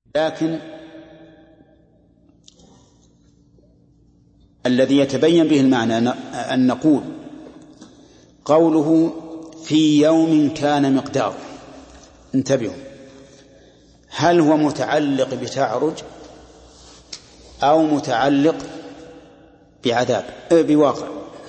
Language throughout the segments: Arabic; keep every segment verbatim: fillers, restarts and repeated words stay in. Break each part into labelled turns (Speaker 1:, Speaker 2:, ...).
Speaker 1: لكن الذي يتبين به المعنى أن نقول قوله في يوم كان مقداره، انتبهوا، هل هو متعلق بتعرج أو متعلق بعذاب بواقع؟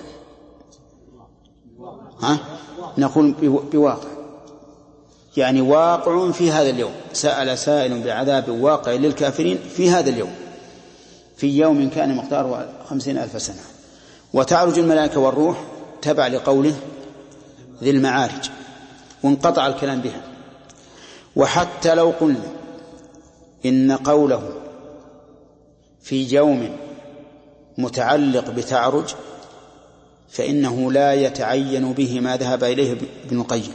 Speaker 1: ها؟ نقول بواقع، يعني واقع في هذا اليوم. سأل سائل بعذاب واقع للكافرين في هذا اليوم، في يوم كان مقداره خمسين ألف سنة. وتعرج الملائكة والروح تبع لقوله ذي المعارج، وانقطع الكلام بها. وحتى لو قلنا إن قوله في يوم متعلق بتعرج فإنه لا يتعين به ما ذهب إليه ابن القيم،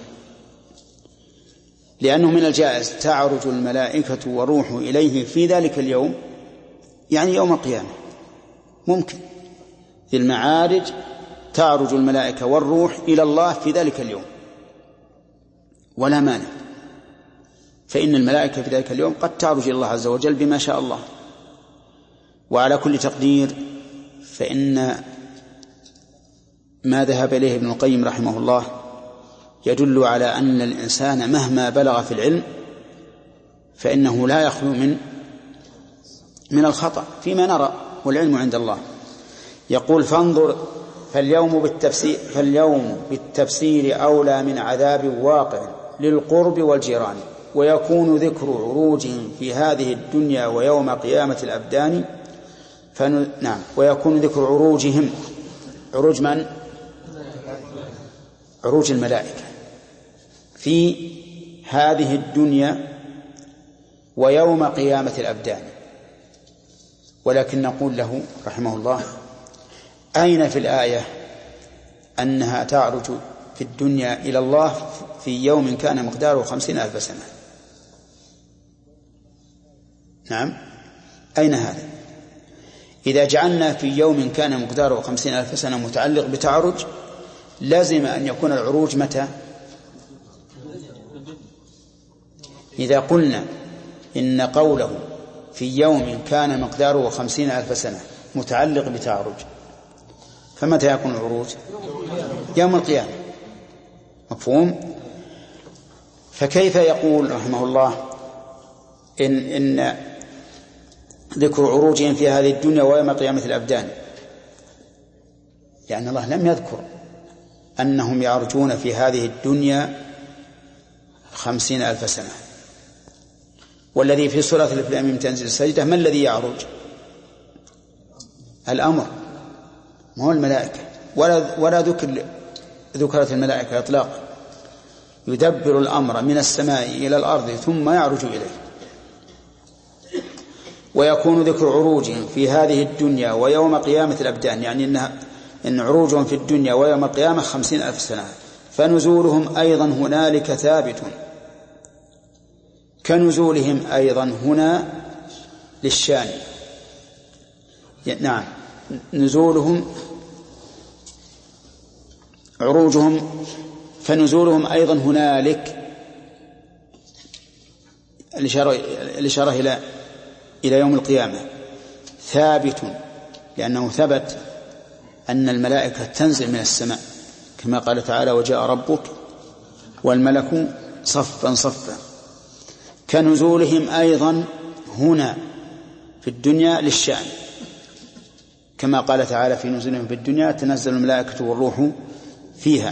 Speaker 1: لأنه من الجائز تعرج الملائكة والروح إليه في ذلك اليوم، يعني يوم القيامة ممكن في المعارج تعرج الملائكة والروح إلى الله في ذلك اليوم ولا مانع، فإن الملائكة في ذلك اليوم قد تعرج إلى الله عز وجل بما شاء الله. وعلى كل تقدير فإن ما ذهب إليه ابن القيم رحمه الله يدل على أن الإنسان مهما بلغ في العلم فإنه لا يخلو من من الخطأ فيما نرى، والعلم عند الله. يقول فانظر فاليوم بالتفسير, فاليوم بالتفسير أولى من عذاب واقع للقرب والجيران، ويكون ذكر عروجهم في هذه الدنيا ويوم قيامة الأبدان فن... نعم ويكون ذكر عروجهم، عروج من؟ عروج الملائكة في هذه الدنيا ويوم قيامة الأبدان. ولكن نقول له رحمه الله أين في الآية أنها تعرج في الدنيا إلى الله في يوم كان مقداره خمسين ألف سنة؟ نعم، أين هذا؟ إذا جعلنا في يوم كان مقداره خمسين ألف سنة متعلق بتعرج لازم أن يكون العروج متى؟ إذا قلنا إن قوله في يوم كان مقداره خمسين ألف سنة متعلق بتعرج، فمتى يكون العروج؟ يوم القيامة. مفهوم؟ فكيف يقول رحمه الله إن, إن ذكر عروجهم في هذه الدنيا ويوم قيامة الأبدان؟ يعني الله لم يذكر أنهم يعرجون في هذه الدنيا خمسين ألف سنة. والذي في سورة الألف لام ميم تنزل السجدة ما الذي يعرج؟ الأمر، ما هو الملائكة، ولا, ولا ذكر ذكرت الملائكة إطلاقا. يدبر الأمر من السماء إلى الأرض ثم يعرج إليه. ويكون ذكر عروجهم في هذه الدنيا ويوم قيامة الأبدان، يعني إنها إن عروجهم في الدنيا ويوم القيامة خمسين ألف سنة. فنزولهم أيضا هنالك ثابت، كنزولهم أيضا هنا للشان. نعم، نزولهم عروجهم فنزولهم أيضا هنالك الإشارة إلى إلى يوم القيامة ثابت، لأنه ثبت أن الملائكة تنزل من السماء كما قال تعالى وجاء ربك والملك صفا صفا. كنزولهم أيضا هنا في الدنيا للشأن، كما قال تعالى في نزولهم في الدنيا تنزل الملائكة والروح فيها.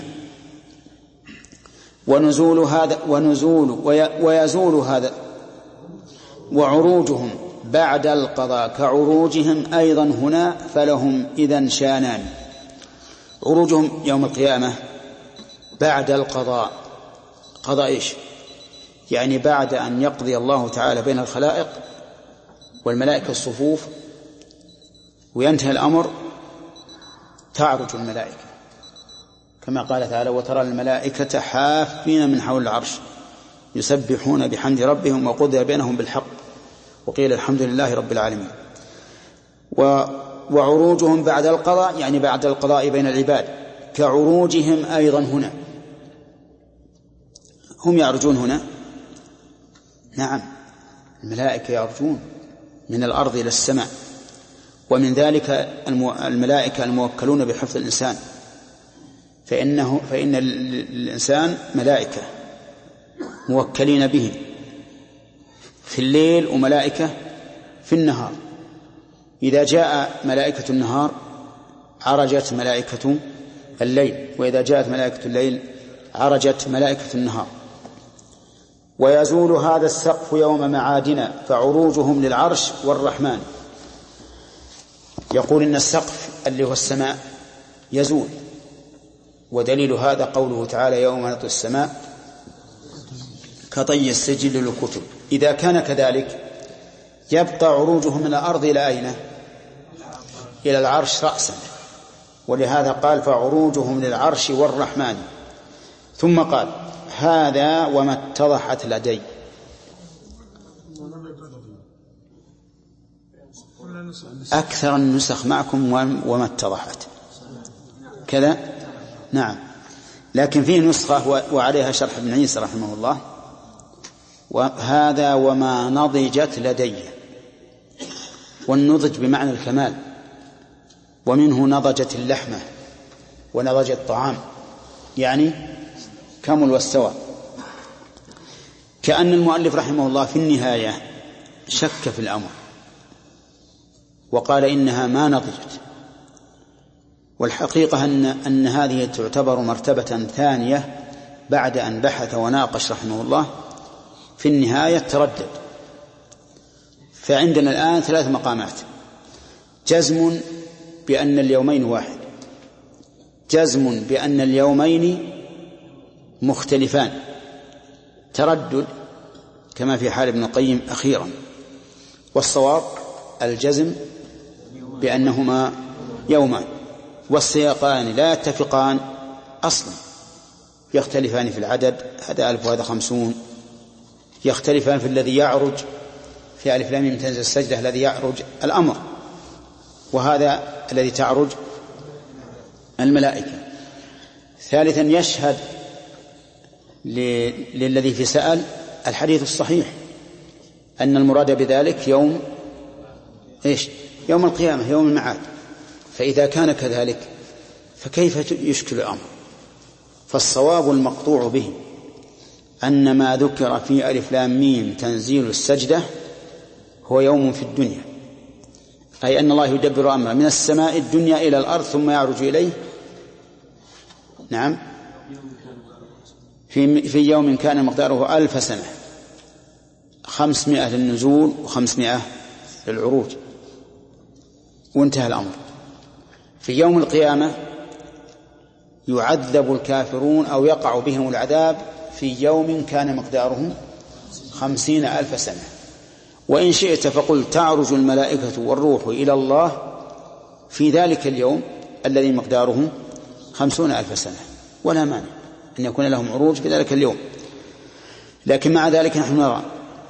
Speaker 1: ونزول هذا ونزول ويزول هذا وعروجهم بعد القضاء كعروجهم أيضا هنا، فلهم إذن شانان. عروجهم يوم القيامة بعد القضاء، قضاء إيش؟ يعني بعد أن يقضي الله تعالى بين الخلائق والملائكة الصفوف وينتهي الأمر تعرج الملائكة، كما قال تعالى وترى الملائكة حافين من حول العرش يسبحون بحمد ربهم وقضي بينهم بالحق وقيل الحمد لله رب العالمين. وعروجهم بعد القضاء يعني بعد القضاء بين العباد كعروجهم أيضا هنا. هم يعرجون هنا؟ نعم، الملائكة يعرجون من الأرض إلى السماء، ومن ذلك الملائكة الموكلون بحفظ الإنسان، فإنه فإن الإنسان ملائكة موكلين به في الليل وملائكة في النهار. إذا جاء ملائكة النهار عرجت ملائكة الليل، وإذا جاءت ملائكة الليل عرجت ملائكة النهار. ويزول هذا السقف يوم معادنا فعروجهم للعرش والرحمن. يقول إن السقف اللي هو السماء يزول، ودليل هذا قوله تعالى يوم نطوي السماء كطي السجل للكتب. إذا كان كذلك يبقى عروجهم من الأرض إلى أين؟ إلى العرش رأسا، ولهذا قال فعروجهم للعرش والرحمن. ثم قال هذا وما اتضحت لدي. أكثر النسخ معكم وما اتضحت كذا، نعم، لكن فيه نسخة وعليها شرح ابن عيسى رحمه الله، وهذا وما نضجت لدي. والنضج بمعنى الكمال، ومنه نضجت اللحمة ونضج الطعام، يعني كمل واستوى. كأن المؤلف رحمه الله في النهاية شك في الأمر وقال إنها ما نضجت، والحقيقة أن, أن هذه تعتبر مرتبة ثانية بعد أن بحث وناقش رحمه الله. في النهاية تردد. فعندنا الآن ثلاث مقامات: جزم بأن اليومين واحد، جزم بأن اليومين مختلفان، تردد كما في حال ابن القيم أخيرا. والصواب الجزم بأنهما يومان، والسياقان لا يتفقان أصلا، يختلفان في العدد، هذا ألف وهذا خمسون، يختلفان في الذي يعرج، في ألف لام ميم تنزل السجدة الذي يعرج الأمر، وهذا الذي تعرج الملائكة. ثالثا يشهد للذي في سأل الحديث الصحيح أن المراد بذلك يوم إيش؟ يوم القيامة، يوم المعاد. فإذا كان كذلك فكيف يشكل الأمر؟ فالصواب المقطوع به أن ما ذكر في ألف لام ميم تنزيل السجدة هو يوم في الدنيا، أي أن الله يدبر أمره من السماء الدنيا إلى الأرض ثم يعرج إليه، نعم، في في يوم كان مقداره ألف سنة، خمسمائة للنزول وخمسمائة للعروج، وانتهى الأمر. في يوم القيامة يعذب الكافرون أو يقع بهم العذاب في يوم كان مقداره خمسين ألف سنة. وإن شئت فقل تعرج الملائكة والروح إلى الله في ذلك اليوم الذي مقداره خمسون ألف سنة، ولا مانع أن يكون لهم عروج في ذلك اليوم. لكن مع ذلك نحن نرى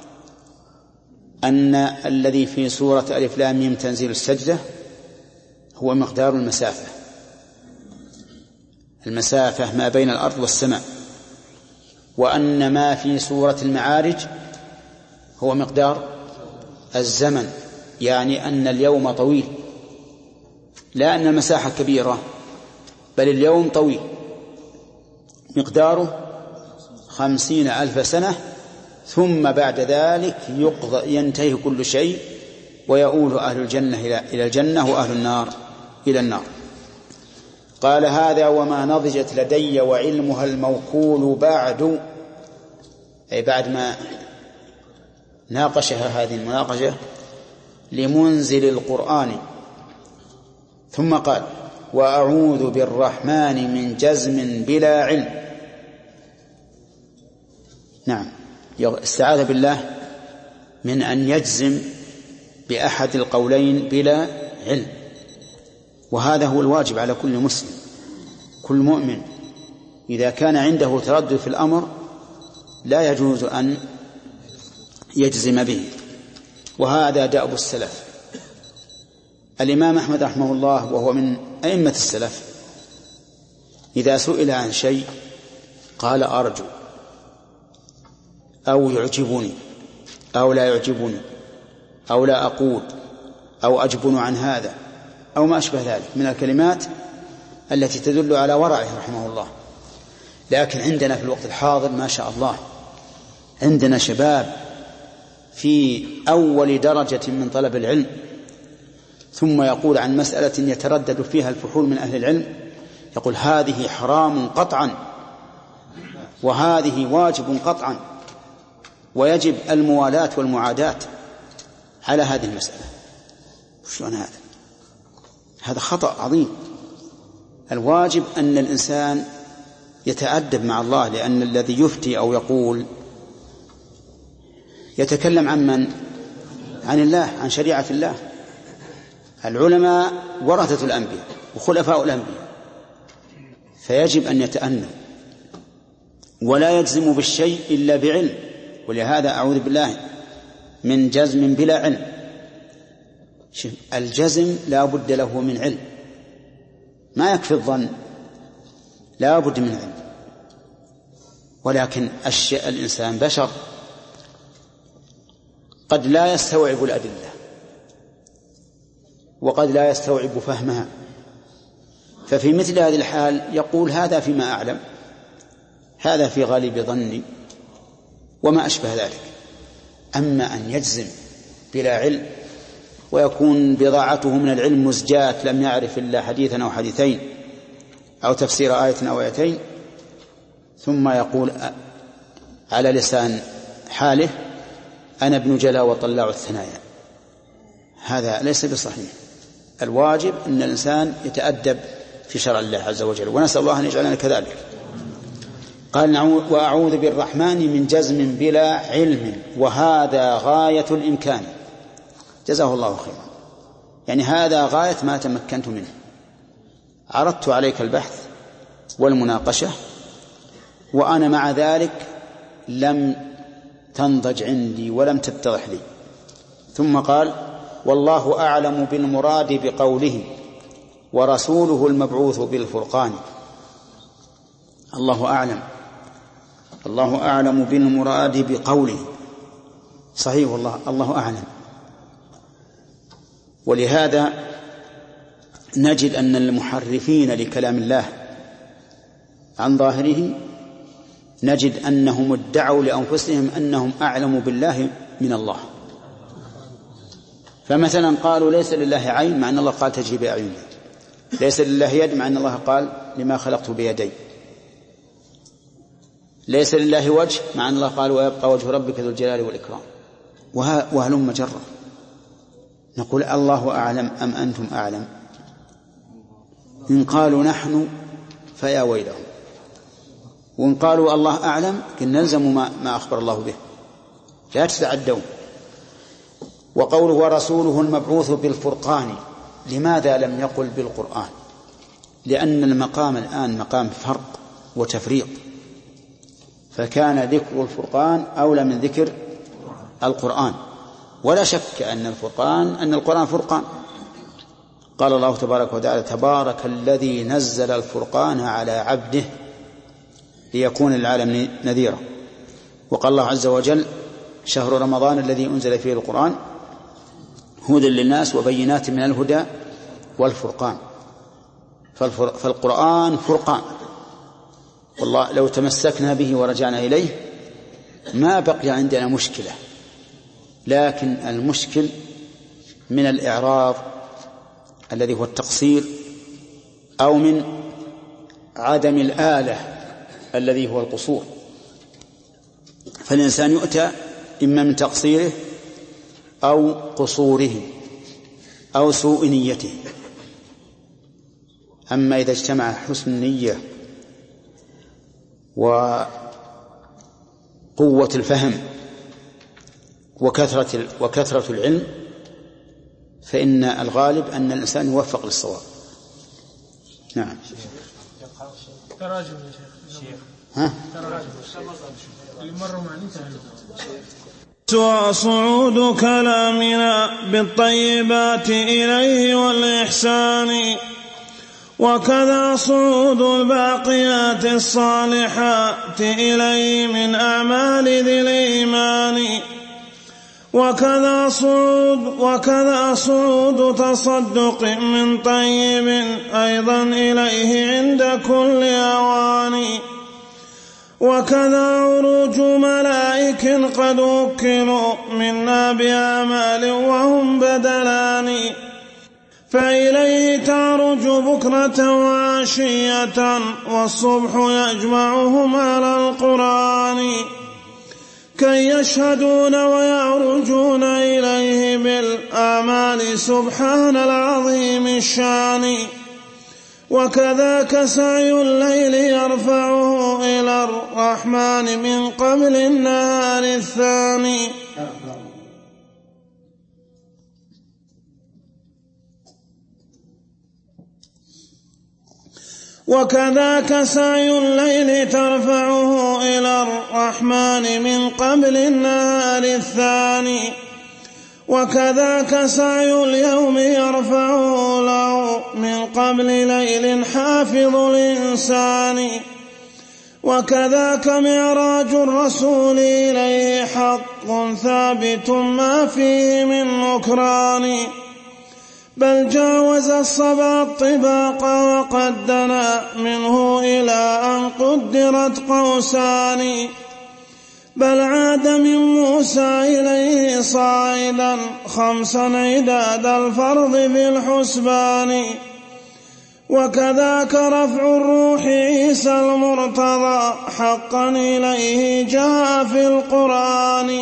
Speaker 1: أن الذي في سورة ألف لام ميم تنزيل السجدة هو مقدار المسافة، المسافة ما بين الأرض والسماء، وأن ما في سورة المعارج هو مقدار الزمن، يعني أن اليوم طويل، لا أن المساحة كبيرة، بل اليوم طويل مقداره خمسين ألف سنة، ثم بعد ذلك يقضى ينتهي كل شيء ويؤول أهل الجنة إلى الجنة وأهل النار إلى النار. قال هذا وما نضجت لدي وعلمها الموكول بعد، أي بعد ما ناقشها هذه المناقشة لمنزل القرآن. ثم قال وأعوذ بالرحمن من جزم بلا علم. نعم، استعاذ بالله من أن يجزم بأحد القولين بلا علم، وهذا هو الواجب على كل مسلم، كل مؤمن إذا كان عنده تردد في الأمر لا يجوز أن يجزم به، وهذا دأب السلف. الإمام أحمد رحمه الله وهو من أئمة السلف إذا سئل عن شيء قال أرجو أو يعجبني أو لا يعجبني أو لا أقول أو أجبن عن هذا أو ما أشبه ذلك من الكلمات التي تدل على ورعه رحمه الله. لكن عندنا في الوقت الحاضر ما شاء الله عندنا شباب في أول درجة من طلب العلم ثم يقول عن مسألة يتردد فيها الفحول من أهل العلم يقول هذه حرام قطعا وهذه واجب قطعا ويجب الموالاة والمعاداة على هذه المسألة. شلون هذا؟ هذا خطأ عظيم. الواجب أن الإنسان يتأدب مع الله، لأن الذي يفتي أو يقول يتكلم عن من؟ عن الله، عن شريعة الله. العلماء ورثة الأنبياء وخلفاء الأنبياء، فيجب أن يتأنى ولا يجزم بالشيء إلا بعلم. ولهذا أعوذ بالله من جزم بلا علم. الجزم لا بد له من علم، ما يكفي الظن، لا بد من علم. ولكن الإنسان بشر قد لا يستوعب الأدلة وقد لا يستوعب فهمها، ففي مثل هذه الحال يقول هذا فيما أعلم، هذا في غالب ظني وما أشبه ذلك. أما أن يجزم بلا علم ويكون بضاعته من العلم مزجات لم يعرف إلا حديثا أو حديثين أو تفسير آية أو آيتين ثم يقول على لسان حاله أنا ابن جلا وطلاع الثنايا، هذا ليس بصحيح. الواجب أن الإنسان يتأدب في شرع الله عز وجل، ونسأل الله أن يجعلنا كذلك. قال وأعوذ بالرحمن من جزم بلا علم وهذا غاية الإمكان. جزاه الله خيرا، يعني هذا غاية ما تمكنت منه. عرضت عليك البحث والمناقشة وأنا مع ذلك لم تنضج عندي ولم تتضح لي. ثم قال والله أعلم بالمراد بقوله ورسوله المبعوث بالفرقان. الله أعلم، الله أعلم بالمراد بقوله، صحيح والله الله أعلم. ولهذا نجد أن المحرفين لكلام الله عن ظاهره نجد أنهم ادعوا لأنفسهم أنهم أعلم بالله من الله. فمثلا قالوا ليس لله عين مع أن الله قال تجري بأعيننا، ليس لله يد مع أن الله قال لما خلقت بيدي، ليس لله وجه مع أن الله قال ويبقى وجه ربك ذو الجلال والإكرام، وهلم جرا. نقول الله أعلم أم أنتم أعلم؟ إن قالوا نحن فيا ويلهم، وإن قالوا الله أعلم كن نلزم ما, ما أخبر الله به، لا تتعدون. وقوله ورسوله المبعوث بالفرقان، لماذا لم يقل بالقرآن؟ لأن المقام الآن مقام فرق وتفريق، فكان ذكر الفرقان أولى من ذكر القرآن. ولا شك أن الفرقان أن القرآن فرقان. قال الله تبارك وتعالى تبارك الذي نزل الفرقان على عبده ليكون للعالم نذيرا. وقال الله عز وجل شهر رمضان الذي أنزل فيه القرآن هدى للناس وبينات من الهدى والفرقان. فالقرآن فرقان، والله لو تمسكنا به ورجعنا إليه ما بقي عندنا مشكلة. لكن المشكل من الإعراض الذي هو التقصير، أو من عدم الآلة الذي هو القصور. فالإنسان يؤتى إما من تقصيره أو قصوره أو سوء نيته. أما إذا اجتمع حسن النية وقوة الفهم وكثرة وكثرة العلم فإن الغالب أن الإنسان يوفق للصواب. نعم.
Speaker 2: تراجم يا شيخ.
Speaker 1: ها؟
Speaker 2: تراجم. اللي مروا معني
Speaker 3: وصعود كلامنا بالطيبات إليه والإحسان، وكذا صعود الباقيات الصالحات إليه من أعمال ذي الإيمان. وكذا صعود, وكذا صعود تصدق من طيب أيضا إليه عند كل أوان. وكذا عروج ملائك قد وكلوا منا بآمال وهم بدلان، فإليه تعرج بكرة وعشية والصبح يجمعهم على القرآن، كي يشهدون ويعرجون إليه بالآمال سبحان العظيم الشان. وكذاك سعي الليل يرفعه إلى الرحمن من قبل النهار الثاني. وكذاك سعي الليل ترفعه إلى الرحمن من قبل النهار الثاني. وكذاك سعي اليوم يرفعه له من قبل ليل حافظ الإنسان. وكذاك معراج الرسول إليه حق ثابت ما فيه من نكران، بل جاوز الصبا الطباق وقد دنا منه إلى أن قدرت قوسان، بل عاد من موسى إليه صاعدا خمسا عداد الفرض في الحسبان. وكذاك رفع الروح عيسى المرتضى حقا إليه جاء في القرآن.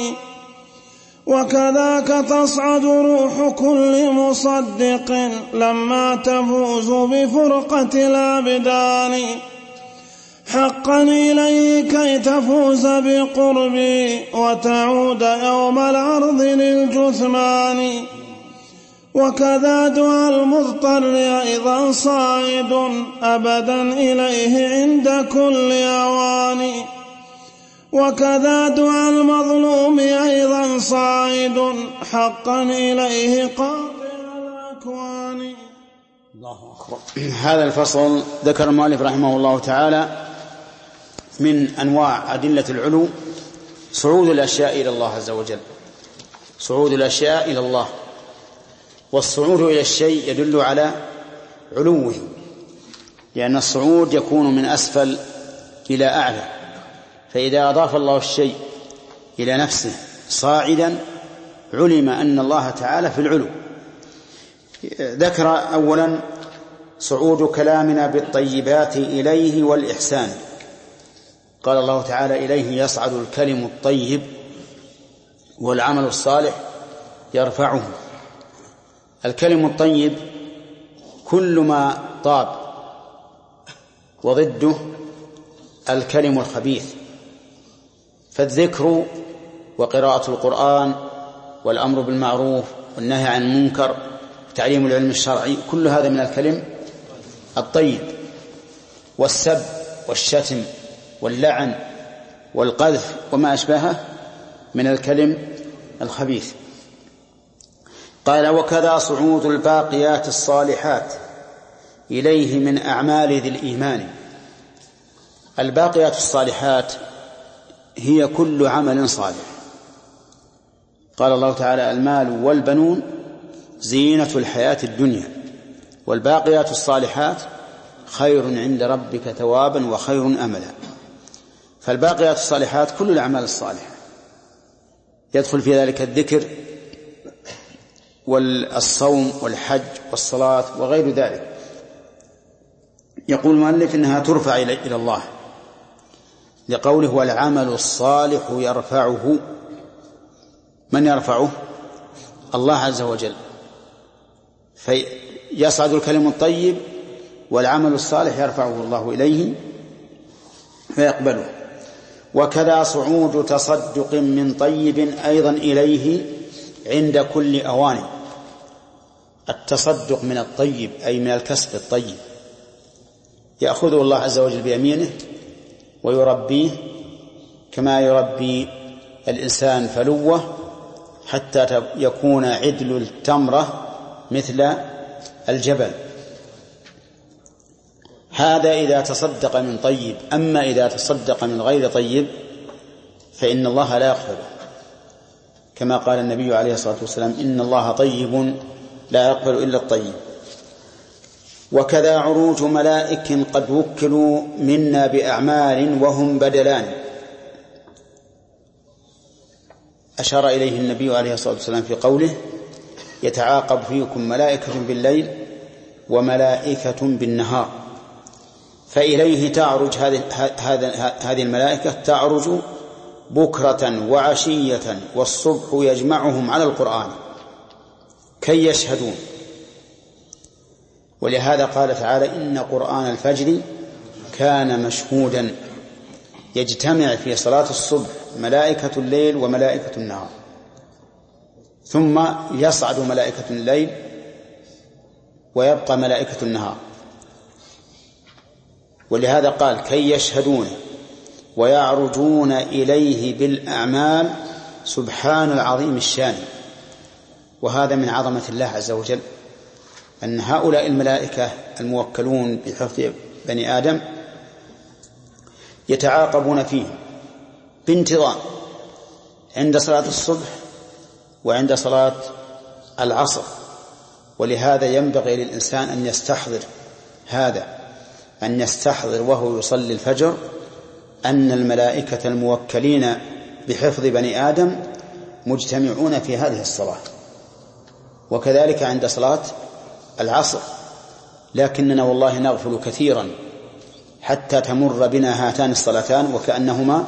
Speaker 3: وكذاك تصعد روح كل مصدق لما تفوز بفرقة الأبدان حقا إليه كي تفوز بقربي وتعود يوم العرض للجثمان. وكذا دعاء المضطر أيضا صاعد أبدا إليه عند كل أوان. وكذا دعاء المظلوم أيضا صاعد حقا إليه قاطع الأكوان.
Speaker 1: الله أكبر. هذا الفصل ذكر المؤلف رحمه الله تعالى من أنواع أدلة العلو صعود الأشياء إلى الله عز وجل، صعود الأشياء إلى الله. والصعود إلى الشيء يدل على علوه، لأن الصعود يكون من أسفل إلى أعلى، فإذا أضاف الله الشيء إلى نفسه صاعدا علم أن الله تعالى في العلو. ذكر أولا صعود كلامنا بالطيبات إليه والإحسان. قال الله تعالى إليه يصعد الكلم الطيب والعمل الصالح يرفعه. الكلم الطيب كل ما طاب، وضده الكلم الخبيث. فالذكر وقراءة القرآن والأمر بالمعروف والنهي عن المنكر وتعليم العلم الشرعي كل هذا من الكلم الطيب. والسب والشتم واللعن والقذف وما أشبهه من الكلم الخبيث. قال وكذا صعود الباقيات الصالحات إليه من أعمال ذي الإيمان. الباقيات الصالحات هي كل عمل صالح. قال الله تعالى المال والبنون زينة الحياة الدنيا والباقيات الصالحات خير عند ربك ثوابا وخير أملا. فالباقيات الصالحات كل الأعمال الصالحة، يدخل في ذلك الذكر والصوم والحج والصلاة وغير ذلك. يقول المؤلف إنها ترفع إلى الله لقوله والعمل الصالح يرفعه. من يرفعه؟ الله عز وجل. فيصعد الكلم الطيب والعمل الصالح يرفعه الله إليه فيقبله. وكذا صعود تصدق من طيب أيضا إليه عند كل أوان. التصدق من الطيب أي من الكسب الطيب يأخذه الله عز وجل بيمينه ويربيه كما يربي الإنسان فلوه حتى يكون عدل التمرة مثل الجبل. هذا إذا تصدق من طيب. أما إذا تصدق من غير طيب فإن الله لا يقبله. كما قال النبي عليه الصلاة والسلام: إن الله طيب لا يقبل إلا الطيب. وكذا عروج ملائك قد وكلوا منا بأعمال وهم بدلان. أشار إليه النبي عليه الصلاة والسلام في قوله: يتعاقب فيكم ملائكة بالليل وملائكة بالنهار. فإليه تعرج هذه الملائكة، تعرج بكرة وعشية، والصبح يجمعهم على القرآن كي يشهدون. ولهذا قال تعالى: إن قرآن الفجر كان مشهودا. يجتمع في صلاة الصبح ملائكة الليل وملائكة النهار، ثم يصعد ملائكة الليل ويبقى ملائكة النهار. ولهذا قال: كي يشهدون ويعرجون إليه بالأعمال سبحان العظيم الشان. وهذا من عظمة الله عز وجل، أن هؤلاء الملائكة الموكلون بحفظ بني آدم يتعاقبون فيه بانتظام عند صلاة الصبح وعند صلاة العصر. ولهذا ينبغي للإنسان أن يستحضر هذا، أن يستحضر وهو يصلي الفجر أن الملائكة الموكلين بحفظ بني آدم مجتمعون في هذه الصلاة، وكذلك عند صلاة العصر. لكننا والله نغفل كثيرا حتى تمر بنا هاتان الصلاتان وكأنهما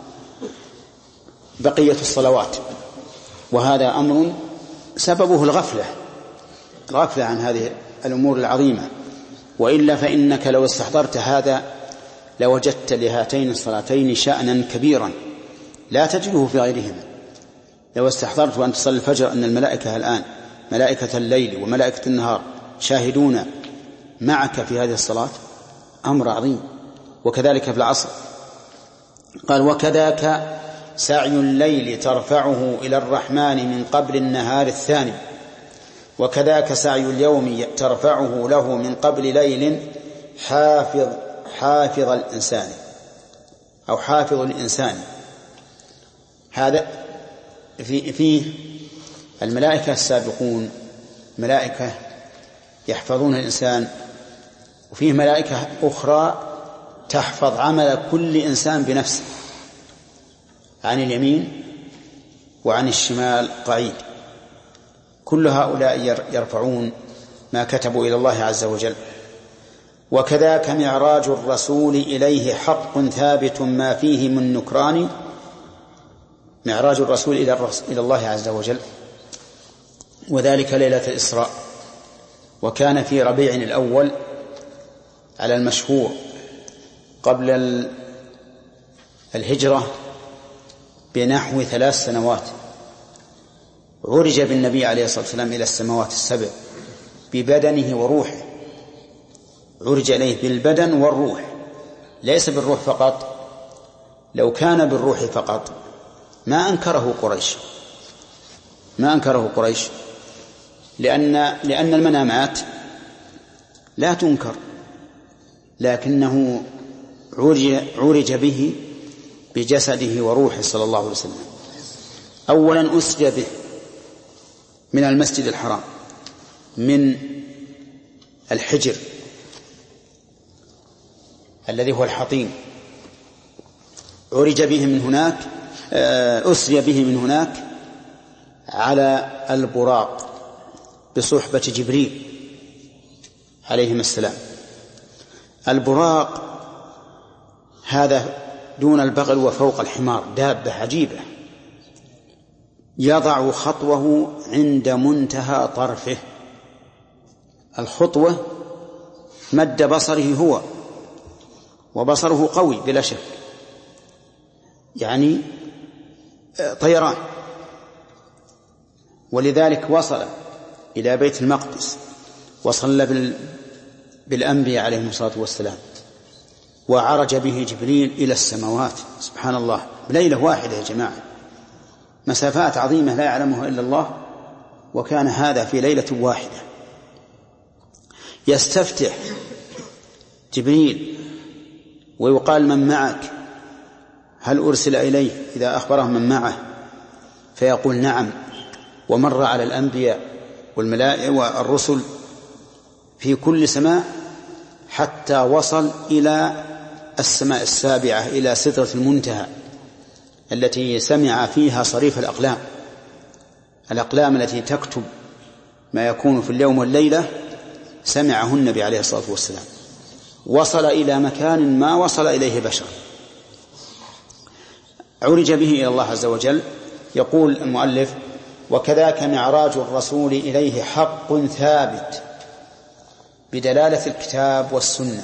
Speaker 1: بقية الصلوات، وهذا أمر سببه الغفلة الغفلة عن هذه الأمور العظيمة. وإلا فإنك لو استحضرت هذا لوجدت لهاتين الصلاتين شأنا كبيرا لا تجده في غيرهما. لو استحضرت وأن تصلي الفجر أن الملائكة الآن ملائكة الليل وملائكة النهار شاهدون معك في هذه الصلاة، أمر عظيم. وكذلك في العصر قال: وكذاك سعي الليل ترفعه إلى الرحمن من قبل النهار الثاني، وكذاك سعي اليوم ترفعه له من قبل ليل حافظ حافظ الإنسان أو حافظ الإنسان. هذا في فيه الملائكة السابقون ملائكة يحفظون الإنسان، وفيه ملائكة أخرى تحفظ عمل كل إنسان بنفسه، عن اليمين وعن الشمال قعيد. كل هؤلاء يرفعون ما كتبوا إلى الله عز وجل. وكذاك معراج الرسول إليه حق ثابت ما فيه من نكران. معراج الرسول إلى الله عز وجل، وذلك ليلة الإسراء، وكان في ربيع الأول على المشهور قبل الهجرة بنحو ثلاث سنوات. عرج بالنبي عليه الصلاة والسلام إلى السماوات السبع ببدنه وروحه، عرج إليه بالبدن والروح، ليس بالروح فقط. لو كان بالروح فقط ما أنكره قريش ما أنكره قريش لأن لأن المنامات لا تنكر، لكنه عرج, عرج به بجسده وروحه صلى الله عليه وسلم. أولا أسري به من المسجد الحرام من الحجر الذي هو الحطيم، عرج به من هناك، أسري به من هناك على البراق بصحبة جبريل عليهم السلام. البراق هذا دون البغل وفوق الحمار، دابة عجيبة، يضع خطوه عند منتهى طرفه. الخطوة مد بصره هو، وبصره قوي بلا شك، يعني طيران. ولذلك وصل إلى بيت المقدس وصلى بالأنبياء عليهم الصلاة والسلام، وعرج به جبريل إلى السماوات. سبحان الله، بليلة واحدة يا جماعة، مسافات عظيمة لا يعلمها إلا الله، وكان هذا في ليلة واحدة. يستفتح جبريل ويقال: من معك؟ هل أرسل إليه إذا أخبره من معه؟ فيقول نعم، ومر على الأنبياء والملائكة والرسل في كل سماء حتى وصل إلى السماء السابعة، إلى سدرة المنتهى التي سمع فيها صريف الأقلام، الأقلام التي تكتب ما يكون في اليوم والليلة سمعه النبي عليه الصلاة والسلام. وصل إلى مكان ما وصل إليه بشر، عرج به إلى الله عز وجل. يقول المؤلف: وكذاك معراج الرسول إليه حق ثابت بدلالة الكتاب والسنة.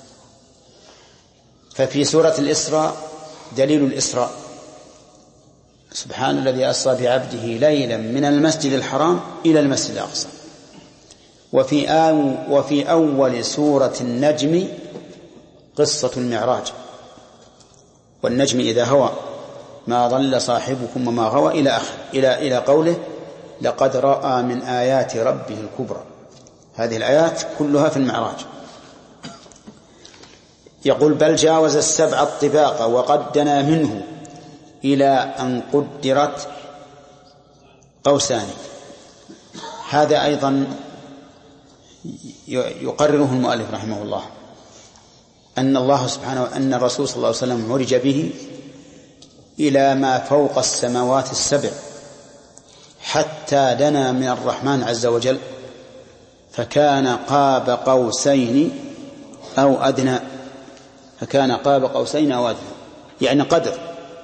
Speaker 1: ففي سورة الإسراء دليل الإسراء: سبحان الذي أسرى بعبده ليلا من المسجد الحرام إلى المسجد الأقصى. وفي, آو وفي أول سورة النجم قصة المعراج: والنجم إذا هوى ما ضل صاحبكم وما غوى، إلى آخر إلى إلى قوله: لقد رأى من آيات ربه الكبرى. هذه الآيات كلها في المعراج. يقول: بل جاوز السبع الطباق وقد دنا منه إلى أن قدرت قوسان. هذا أيضا يقرره المؤلف رحمه الله، أن الله سبحانه أن الرسول صلى الله عليه وسلم عرج به إلى ما فوق السماوات السبع حتى دنا من الرحمن عز وجل، فكان قاب قوسين أو أدنى. فكان قاب قوسين أو أدنى يعني قدر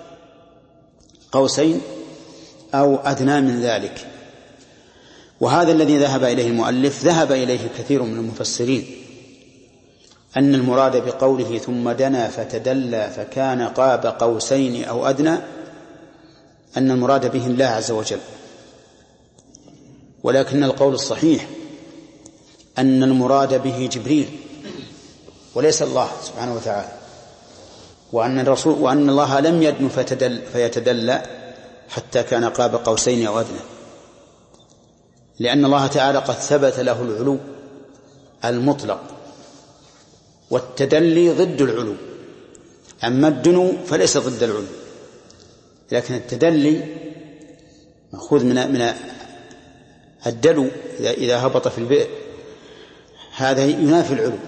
Speaker 1: قوسين أو أدنى من ذلك. وهذا الذي ذهب إليه المؤلف ذهب إليه كثير من المفسرين، أن المراد بقوله ثم دنا فتدلى فكان قاب قوسين أو أدنى أن المراد به الله عز وجل. ولكن القول الصحيح أن المراد به جبريل وليس الله سبحانه وتعالى، وأن الرسول وأن الله لم يدن فتدل فيتدلى حتى كان قاب قوسين أو أدنى، لأن الله تعالى قد ثبت له العلو المطلق، والتدلي ضد العلو. أما الدنو فليس ضد العلو، لكن التدلي مأخوذ من من الدلو إذا هبط في البئر، هذا ينافي العلو.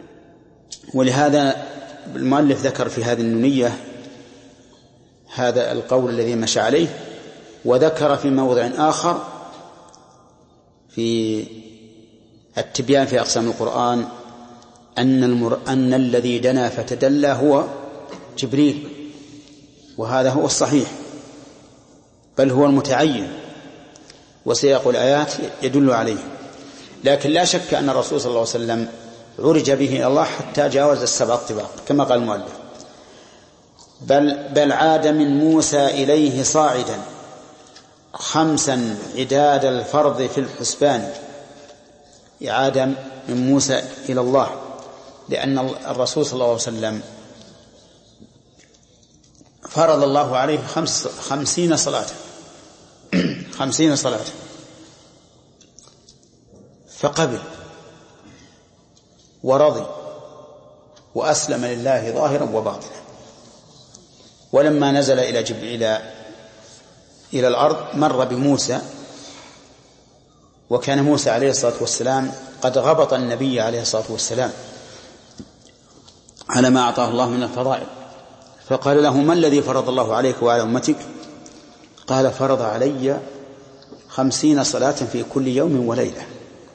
Speaker 1: ولهذا المؤلف ذكر في هذه النونية هذا القول الذي مشى عليه، وذكر في موضع آخر في التبيان في أقسام القرآن أن, المر... أن الذي دنا فتدلى هو جبريل، وهذا هو الصحيح، بل هو المتعين، وسياق الآيات يدل عليه. لكن لا شك أن الرسول صلى الله عليه وسلم عرج به إلى الله حتى جاوز السبع الطباق كما قال المؤلف: بل, بل عاد من موسى إليه صاعدا خمسا عداد الفرض في الحسبان. عاد من موسى إلى الله لأن الرسول صلى الله عليه وسلم فرض الله عليه خمس خمسين صلاة خمسين صلاة فقبل ورضي وأسلم لله ظاهرا وباطنا. ولما نزل إلى جبريل إلى الأرض مر بموسى، وكان موسى عليه الصلاة والسلام قد غبط النبي عليه الصلاة والسلام على ما أعطاه الله من الفضائل، فقال له: ما الذي فرض الله عليك وعلى أمتك؟ قال: فرض علي خمسين صلاة في كل يوم وليلة.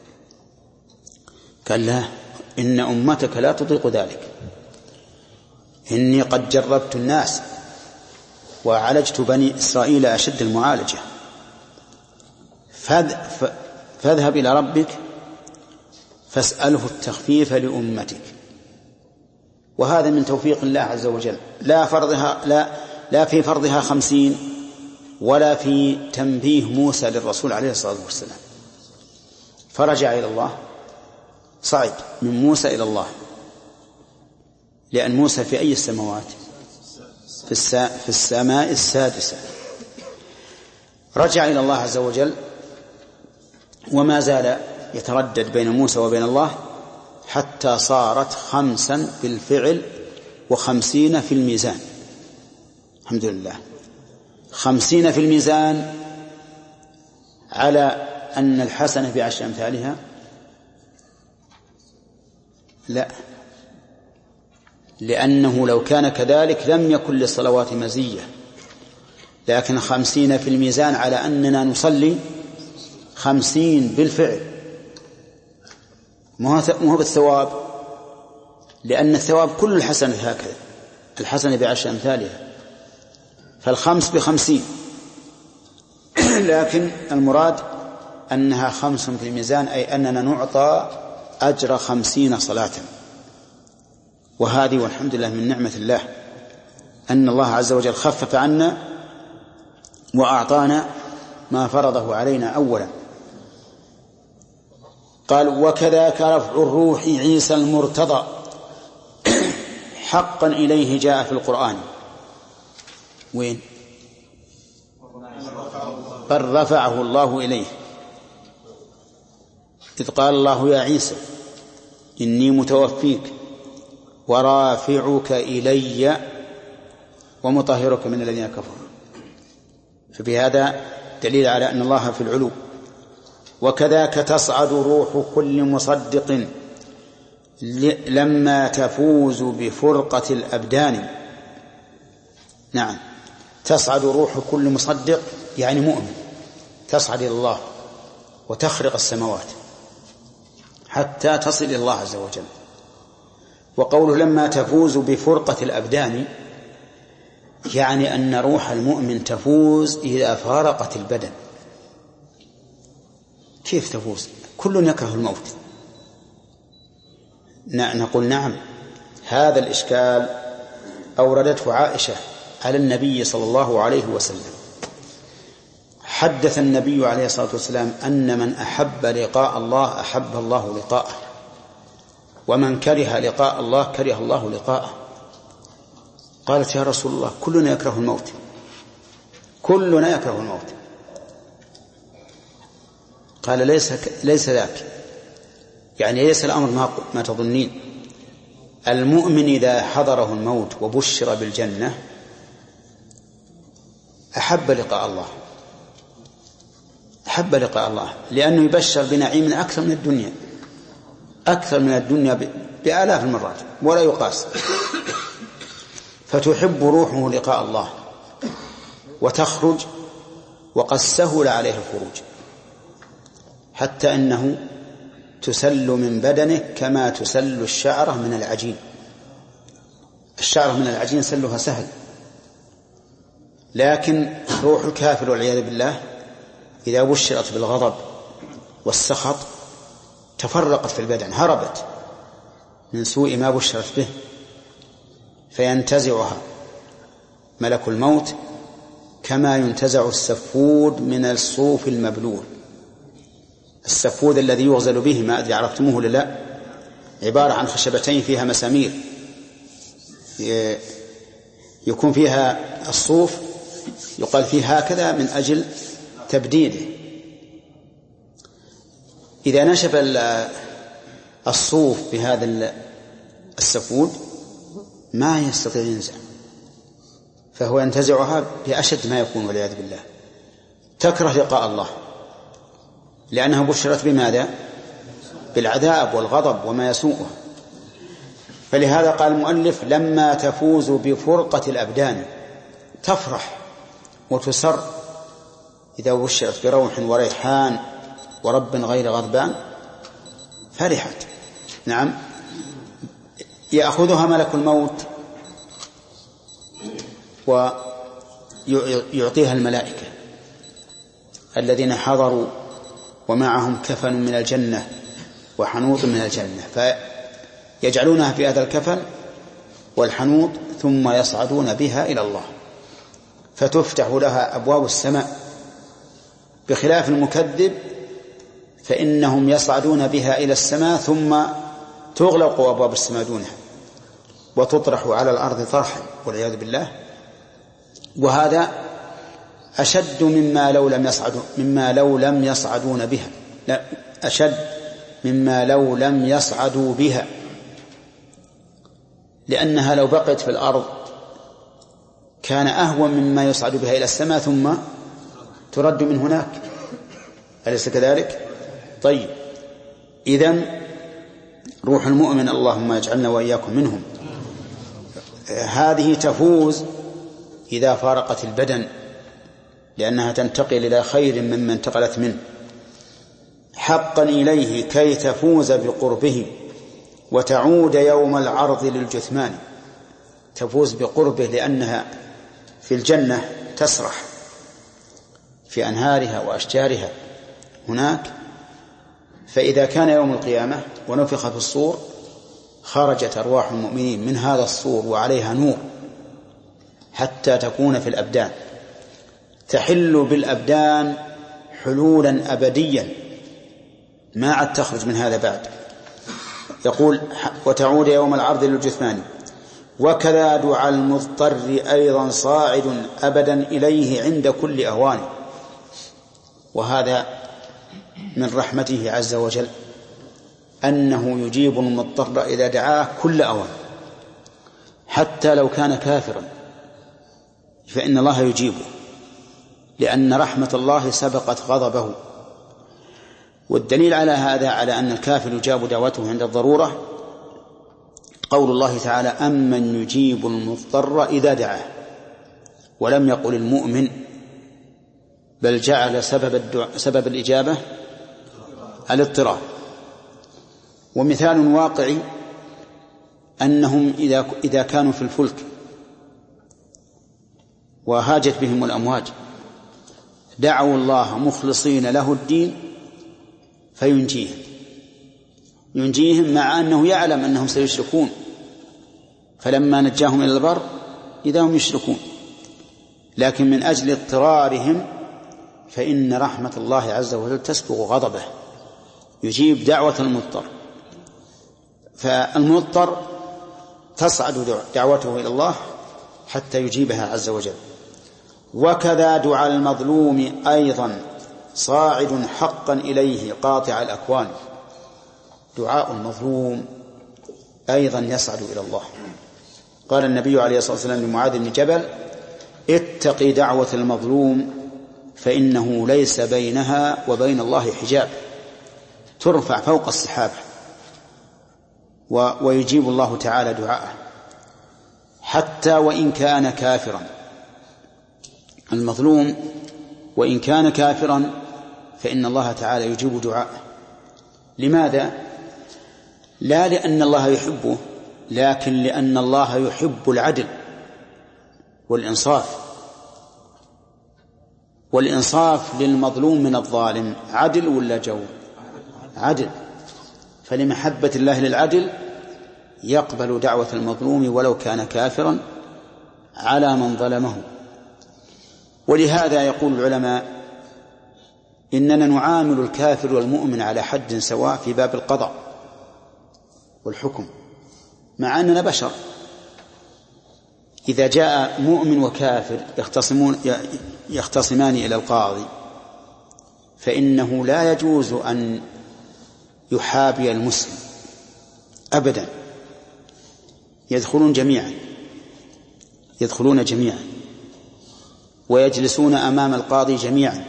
Speaker 1: قال: لا، إن أمتك لا تطيق ذلك، إني قد جربت الناس وعالجت بني إسرائيل أشد المعالجة، فاذهب إلى ربك فاسأله التخفيف لأمتك. وهذا من توفيق الله عز وجل، لا فرضها لا لا في فرضها خمسين ولا في تنبيه موسى للرسول عليه الصلاة والسلام. فرجع إلى الله، صعد من موسى إلى الله، لأن موسى في أي السماوات؟ في, السا في السماء السادسة. رجع إلى الله عز وجل وما زال يتردد بين موسى وبين الله حتى صارت خمسا بالفعل وخمسين في الميزان. الحمد لله. خمسين في الميزان على أن الحسنة بعشر أمثالها؟ لا، لأنه لو كان كذلك لم يكن للصلوات مزية، لكن خمسين في الميزان على أننا نصلي خمسين بالفعل، مو هو بالثواب، لأن الثواب كل الحسنة هكذا، الحسنة بعشر أمثالها، فالخمس بخمسين. لكن المراد أنها خمس في الميزان، أي أننا نعطى أجر خمسين صلاة. وهذه والحمد لله من نعمة الله أن الله عز وجل خفف عنا وأعطانا ما فرضه علينا أولا. قال: وكذاك رفع الروح عيسى المرتضى حقا إليه جاء في القرآن. وين؟ بل رفعه الله إليه، إذ قال الله: يا عيسى إني متوفيك ورافعك إلي ومطهرك من الذين كفروا. ففي هذا دليل على أن الله في العلو. وكذاك تصعد روح كل مصدق لما تفوز بفرقة الأبدان. نعم، تصعد روح كل مصدق يعني مؤمن، تصعد إلى الله وتخرق السماوات حتى تصل إلى الله عز وجل. وقوله لما تفوز بفرقة الأبدان يعني أن روح المؤمن تفوز إذا فارقت البدن. كيف تفوز؟ كل يكره الموت. نقول نعم، هذا الإشكال أوردته عائشة على النبي صلى الله عليه وسلم. حدث النبي عليه الصلاة والسلام أن من أحب لقاء الله أحب الله لقاءه، ومن كره لقاء الله كره الله لقاءه. قالت: يا رسول الله كلنا يكره الموت، كلنا يكره الموت. قال: ليس ليس ذاك، يعني ليس الأمر ما تظنين. المؤمن إذا حضره الموت وبشر بالجنة أحب لقاء الله، أحب لقاء الله، لأنه يبشر بنعيم أكثر من الدنيا، أكثر من الدنيا بآلاف المرات ولا يقاس. فتحب روحه لقاء الله وتخرج، وقد سهل عليه الخروج، حتى أنه تسل من بدنه كما تسل الشعرة من العجين. الشعرة من العجين سلها سهل، لكن روح الكافر والعياذ بالله إذا بشرت بالغضب والسخط تفرقت في البدن، هربت من سوء ما بشرت به، فينتزعها ملك الموت كما ينتزع السفود من الصوف المبلول. السفود الذي يغزل به، ما أدري عرفتموه ولا لا، عبارة عن خشبتين فيها مسامير يكون فيها الصوف، يقال فيه هكذا من أجل تبديده. إذا نشف الصوف بهذا السفود ما يستطيع ينزع، فهو ينتزعها بأشد ما يكون والعياذ بالله. تكره لقاء الله لأنها بشرت بماذا؟ بالعذاب والغضب وما يسوءه. فلهذا قال المؤلف لما تفوز بفرقة الأبدان، تفرح وتسر إذا بشرت بروح وريحان ورب غير غضبان فرحت. نعم، يأخذها ملك الموت ويعطيها الملائكة الذين حضروا ومعهم كفن من الجنة وحنوط من الجنة، فيجعلونها في هذا الكفن والحنوط ثم يصعدون بها إلى الله، فتفتح لها أبواب السماء، بخلاف المكذب فإنهم يصعدون بها إلى السماء ثم تغلق أبواب السماء دونها وتطرح على الأرض طرحا والعياذ بالله. وهذا أشد مما لو لم يصعدوا مما لو لم يصعدون بها لا أشد مما لو لم يصعدوا بها، لأنها لو بقيت في الأرض كان أهون مما يصعد بها إلى السماء ثم ترد من هناك، أليس كذلك؟ طيب، إذن روح المؤمن اللهم اجعلنا وإياكم منهم هذه تفوز إذا فارقت البدن، لأنها تنتقل إلى خير مما انتقلت منه. حقا إليه كي تفوز بقربه وتعود يوم العرض للجثمان. تفوز بقربه لأنها في الجنة تسرح في أنهارها وأشجارها هناك، فإذا كان يوم القيامة ونفخ في الصور خرجت أرواح المؤمنين من هذا الصور وعليها نور حتى تكون في الأبدان، تحل بالأبدان حلولا أبديا ما عاد تخرج من هذا بعد. يقول وتعود يوم العرض للجثمان. وكذا دعاء المضطر أيضا صاعد أبدا إليه عند كل أهوان. وهذا من رحمته عز وجل أنه يجيب المضطر إذا دعاه كل أوان، حتى لو كان كافرا فإن الله يجيبه، لأن رحمة الله سبقت غضبه. والدليل على هذا على أن الكافر يجاب دعوته عند الضرورة قول الله تعالى أمن يجيب المضطر إذا دعاه، ولم يقل المؤمن، بل جعل سبب, الدعاء سبب الإجابة الاضطرار. ومثال واقعي أنهم إذا, إذا كانوا في الفلك وهاجت بهم الأمواج دعوا الله مخلصين له الدين فينجيهم ينجيهم مع أنه يعلم أنهم سيشركون، فلما نجاهم إلى البر إذا هم يشركون، لكن من أجل اضطرارهم فإن رحمة الله عز وجل تسبق غضبه، يجيب دعوة المضطر. فالمضطر تصعد دعوته إلى الله حتى يجيبها عز وجل. وكذا دعاء المظلوم أيضا صاعد حقا إليه قاطع الأكوان. دعاء المظلوم أيضا يصعد إلى الله. قال النبي عليه الصلاة والسلام لمعاذ بن جبل اتقي دعوة المظلوم فإنه ليس بينها وبين الله حجاب، ترفع فوق السحاب ويجيب الله تعالى دعاءه حتى وإن كان كافرا. المظلوم وإن كان كافرا فإن الله تعالى يجيب دعاءه. لماذا؟ لا لأن الله يحبه، لكن لأن الله يحب العدل والإنصاف، والإنصاف للمظلوم من الظالم عدل ولا جور؟ عدل. فلمحبة الله للعدل يقبل دعوة المظلوم ولو كان كافرا على من ظلمه. ولهذا يقول العلماء إننا نعامل الكافر والمؤمن على حد سواء في باب القضاء والحكم، مع أننا بشر. إذا جاء مؤمن وكافر يختصمون يختصمان إلى القاضي فإنه لا يجوز أن يحابي المسلم أبدا، يدخلون جميعا يدخلون جميعا ويجلسون أمام القاضي جميعا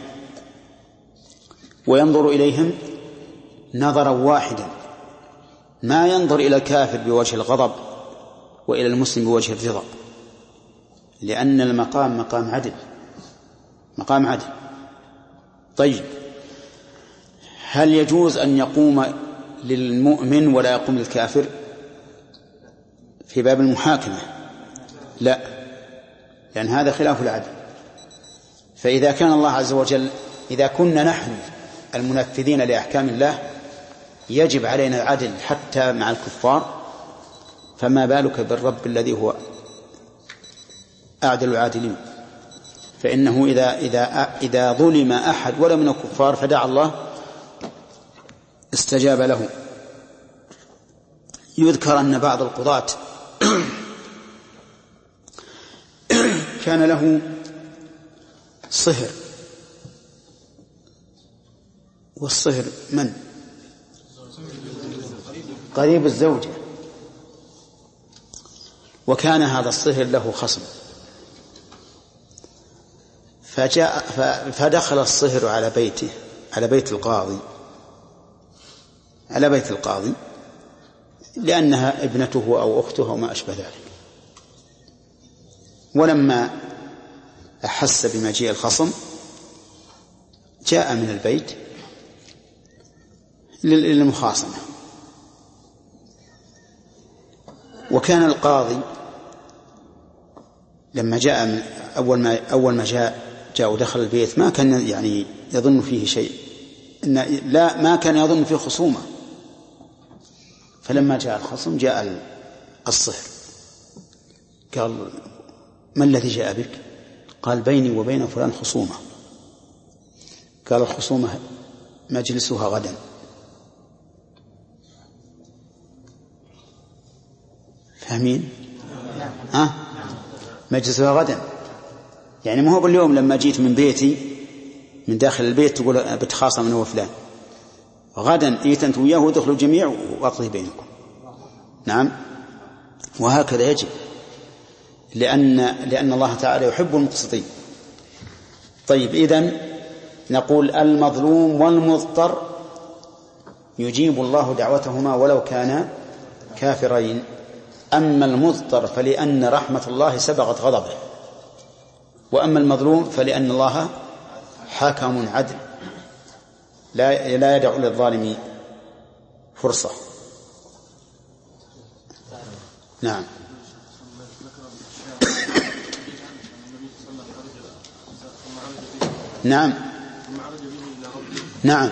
Speaker 1: وينظر إليهم نظرا واحدا، ما ينظر إلى الكافر بوجه الغضب وإلى المسلم بوجه الرضا، لأن المقام مقام عدل مقام عدل. طيب، هل يجوز أن يقوم للمؤمن ولا يقوم للكافر في باب المحاكمة؟ لا، لأن هذا خلاف العدل. فإذا كان الله عز وجل إذا كنا نحن المنفذين لأحكام الله يجب علينا العدل حتى مع الكفار، فما بالك بالرب الذي هو أعدل العادلين. فإنه إذا, إذا, إذا ظلم أحد ولا من الكفار فدعا الله استجاب له. يذكر أن بعض القضاة كان له صهر، والصهر من؟ قريب الزوجة، وكان هذا الصهر له خصم فجاء فدخل الصهر على بيته، على بيت القاضي، على بيت القاضي لأنها ابنته أو أخته أو ما أشبه ذلك. ولما أحس بمجيء الخصم جاء من البيت للمخاصمة. وكان القاضي لما جاء من أول ما أول ما جاء جاء ودخل البيت ما كان يعني يظن فيه شيء، إن لا ما كان يظن فيه خصومة. فلما جاء الخصم جاء الصهر قال: ما الذي جاء بك؟ قال: بيني وبين فلان خصومة. قال: الخصومة مجلسها غدا. فاهمين؟ ها؟ مجلسها غدا، يعني ما هو باليوم لما جيت من بيتي من داخل البيت تقول بتخاصم أنا وفلان، غدا جيت أنت وياه ودخلوا الجميع وأقضي بينكم. نعم، وهكذا يجب، لأن لأن الله تعالى يحب المقسطين. طيب، إذن نقول المظلوم والمضطر يجيب الله دعوتهما ولو كانا كافرين. أما المضطر فلأن رحمة الله سبقت غضبه، وأما المظلوم فلأن الله حكم عدل لا لا يدع للظالم فرصة. نعم. نعم نعم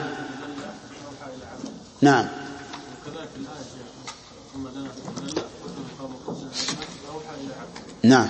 Speaker 1: نعم نعم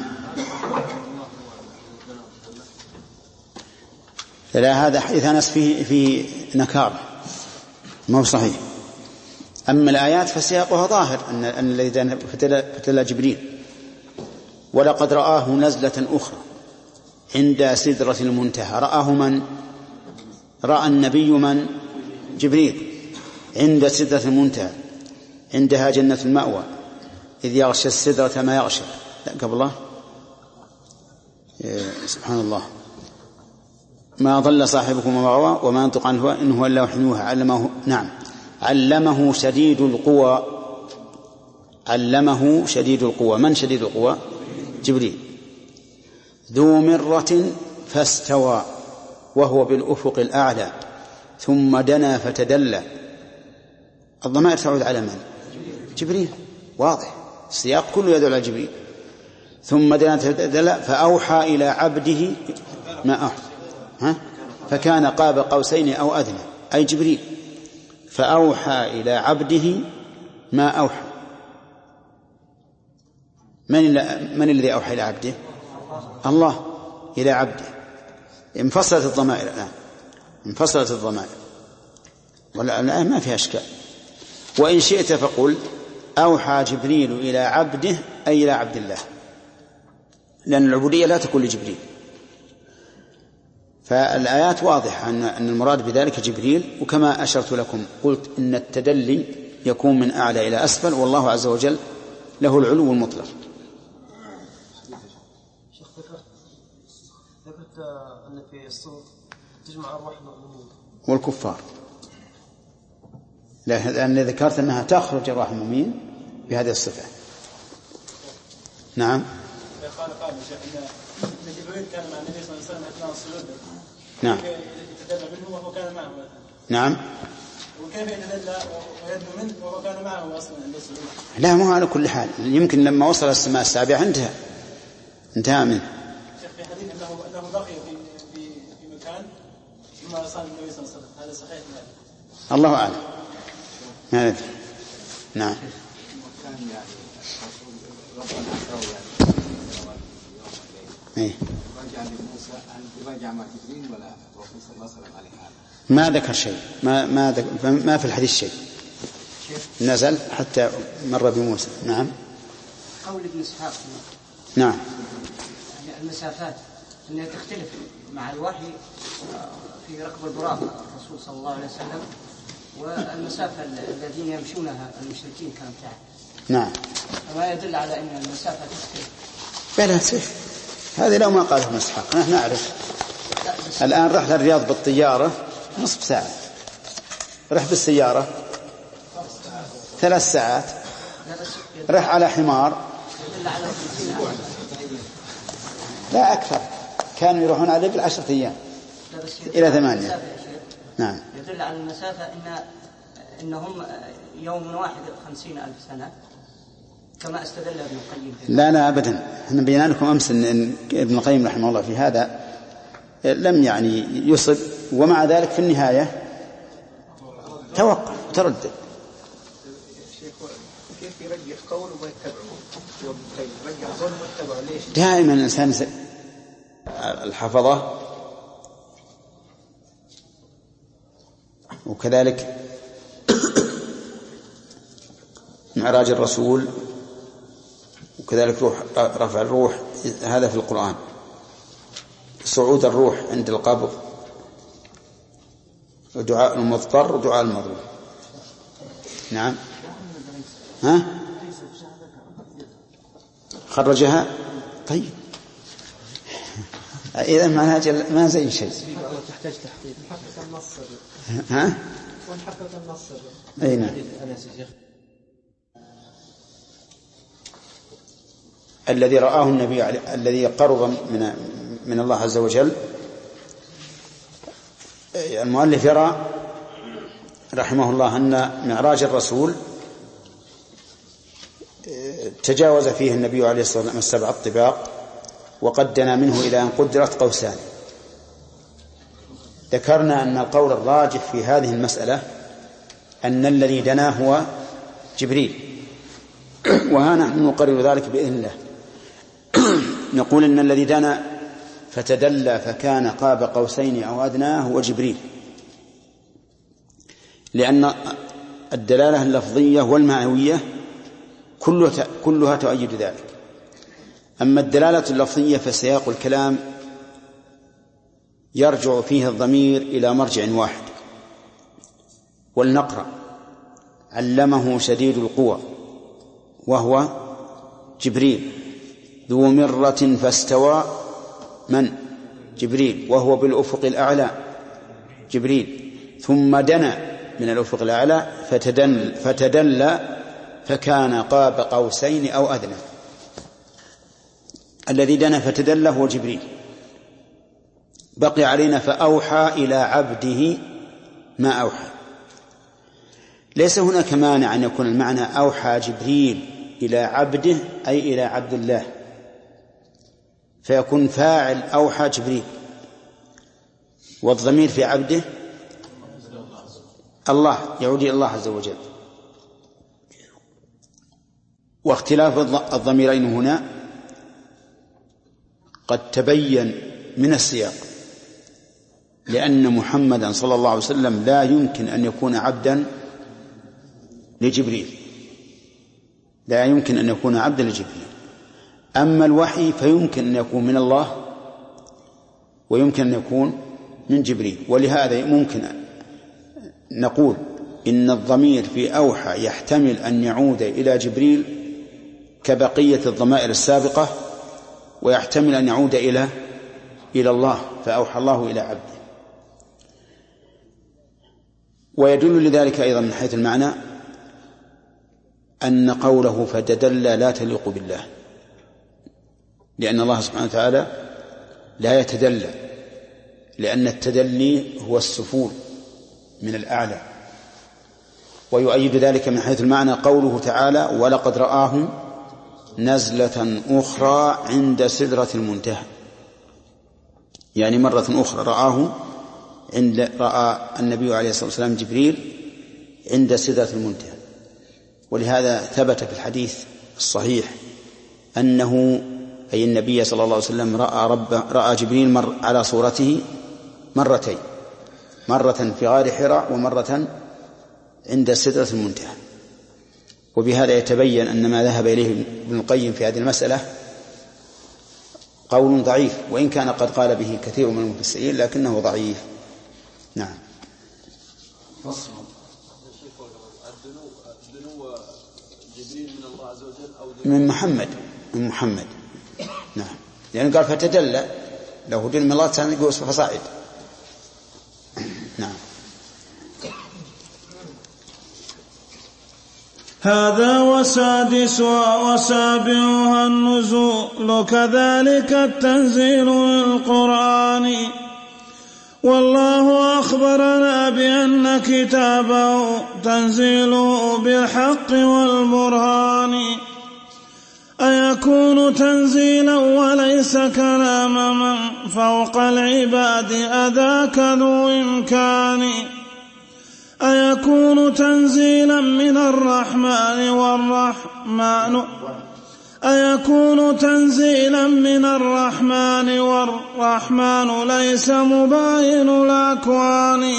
Speaker 1: لا، هذا حديث أنس فيه في نكارة ما هو صحيح. أما الآيات فسياقها ظاهر أن أن الذي فتلى جبريل: ولقد رآه نزلة أخرى عند سدرة المنتهى. رآه من؟ رأى النبي من؟ جبريل عند سدرة المنتهى عندها جنة المأوى إذ يغشى السدرة ما يغشى. لا قبل الله، سبحان الله، ما ضل صاحبكم وما غوى وما ينطق عنه إن هو إلا وحي يوحى. علمه نعم علمه شديد القوى. علمه شديد القوى. من شديد القوى؟ جبريل. ذو مرة فاستوى وهو بالأفق الأعلى ثم دنا فتدلى. الضمائر تعود على من؟ جبريل، واضح، السياق كله يدل على جبريل. ثم دنا فتدلى فأوحى إلى عبده ما أوحى، ها؟ فكان قاب قوسين أو أدنى، أي جبريل. فأوحى إلى عبده ما أوحى. من, من الذي أوحى إلى عبده؟ الله إلى عبده. انفصلت الضمائر الآن، انفصلت الضمائر، والآن ما فيها أشكال. وإن شئت فقل أوحى جبريل إلى عبده أي إلى عبد الله، لأن العبودية لا تكون لجبريل. فالآيات واضحة أن المراد بذلك جبريل. وكما أشرت لكم قلت إن التدلي يكون من أعلى إلى أسفل، والله عز وجل له العلو المطلق.
Speaker 4: شيخ، ذكرت أن في الصوت تجمع أرواح المؤمنين
Speaker 1: والكفار، لأن ذكرت أنها تخرج أرواح المؤمنين بهذه الصفة. نعم.
Speaker 2: قال قال شيخ إن جبريل كان مع النبي صلى الله عليه وسلم أثناء الصعود.
Speaker 1: نعم.
Speaker 2: يتدلى منه وهو كان معه.
Speaker 1: نعم.
Speaker 2: وكيف يتدلى ويدنو منه وهو كان معه أصلا عند الصعود؟
Speaker 1: لا، مو على كل حال، يمكن لما وصل السماء السابعة انتهى انتهى منه.
Speaker 2: شيخ في حديث أنه أنه بقي في في في مكان ثم صار النبي صلى الله عليه وسلم، هذا صحيح؟
Speaker 1: الله أعلم، ما ندري. نعم. إيه. ما ذكر شيء، ما ما ذكر، ما في الحديث شيء نزل حتى مر بموسى. نعم.
Speaker 5: قول ابن إسحاق
Speaker 1: نعم
Speaker 5: يعني المسافات أنها تختلف مع الوحي في ركب البراق الرسول صلى الله عليه وسلم، والمسافة الذين يمشونها المشركين كانت تعب.
Speaker 1: نعم.
Speaker 5: فما يدل على أن المسافة تختلف.
Speaker 1: بلا سيف، هذه لو ما قاله ابن إسحاق نحن نعرف الآن رحت الرياض بالطيارة نصف ساعة، رح بالسيارة ثلاث ساعات، رح على حمار لا أكثر، كانوا يروحون عليه بالعشرة أيام إلى ثمانية. نعم.
Speaker 5: يدل على المسافة إن إنهم يوم واحد خمسين ألف سنة كما استدل ابن القيم.
Speaker 1: لا لا أبدا، احنا بينا لكم أمس إن ابن القيم رحمه الله في هذا لم يعني يصب، ومع ذلك في النهاية توقف تردد.
Speaker 4: كيف يرجح قول وما يتبعه؟ يرجح قول وما يتبعه ليش؟
Speaker 1: دائما الإنسان الحفظة وكذلك معراج الرسول وكذلك روح رفع الروح، هذا في القرآن. صعود الروح عند القبض، ودعاء المضطر ودعاء المظلوم. نعم. ها خرجها طيب إذا معناها ما زي شيء.
Speaker 4: تحتاج تحقيق محقق النص.
Speaker 1: ها
Speaker 4: ونحقق النص.
Speaker 1: أي نعم. الذي رآه النبي عليه الذي قرب من من الله عز وجل، المؤلف يرى رحمه الله أن معراج الرسول تجاوز فيه النبي عليه الصلاة والسلام السبع الطباق، وقد دنا منه إلى أن قدرت قوسان. ذكرنا أن القول الراجح في هذه المسألة أن الذي دنا هو جبريل، وها نحن نقرر ذلك بإذن الله. نقول إن الذي دنا فتدلى فكان قاب قوسين أو أدنى هو جبريل، لأن الدلالة اللفظية والمعنوية كلها تؤيد ذلك. أما الدلالة اللفظية فسياق الكلام يرجع فيه الضمير إلى مرجع واحد. ولنقرأ: علمه شديد القوى وهو جبريل ذو مرة فاستوى، من؟ جبريل، وهو بالأفق الأعلى جبريل، ثم دنا من الأفق الأعلى فتدل فتدلى فكان قاب قوسين أو أدنى. الذي دنا فتدلى هو جبريل. بقي علينا فأوحى إلى عبده ما أوحى. ليس هناك مانع أن يكون المعنى أوحى جبريل إلى عبده أي إلى عبد الله، فيكون فاعل أوحى جبريل، والضمير في عبده الله يعود إلى الله عز وجل. واختلاف الضميرين هنا قد تبين من السياق، لأن محمدا صلى الله عليه وسلم لا يمكن أن يكون عبدا لجبريل، لا يمكن أن يكون عبدا لجبريل. أما الوحي فيمكن أن يكون من الله ويمكن أن يكون من جبريل. ولهذا ممكن نقول إن الضمير في أوحى يحتمل أن يعود إلى جبريل كبقية الضمائر السابقة، ويحتمل أن يعود إلى إلى الله فأوحى الله إلى عبده. ويدل لذلك أيضا من حيث المعنى أن قوله فتدلى لا تليق بالله، لأن الله سبحانه وتعالى لا يتدلى، لأن التدلي هو السفول من الأعلى. ويؤيد ذلك من حيث المعنى قوله تعالى: ولقد رآه نزلة أخرى عند سدرة المنتهى، يعني مرة أخرى رآه عند رأى النبي عليه الصلاة والسلام جبريل عند سدرة المنتهى. ولهذا ثبت في الحديث الصحيح أنه أي النبي صلى الله عليه وسلم رأى, رب رأى جبريل مر على صورته مرتين، مرة في غار حراء ومرة عند سدرة المنتهى. وبهذا يتبين أن ما ذهب إليه ابن القيم في هذه المسألة قول ضعيف، وإن كان قد قال به كثير من المفسرين لكنه ضعيف. نعم. من محمد من محمد نعم، لأنه قال فتدلى لو هدي من الله تنقل فصاعد. نعم.
Speaker 3: هذا وسادسها وسابعها النزول كذلك التنزيل للقرآن. والله أخبرنا بأن كتابه تنزيله بالحق والبرهان. أيكون تنزيلا وليس كلام من فوق العباد أذاك ذو إمكان. أيكون تنزيلا من الرحمن والرحمن أيكون تنزيلا من الرحمن والرحمن ليس مباين الأكوان.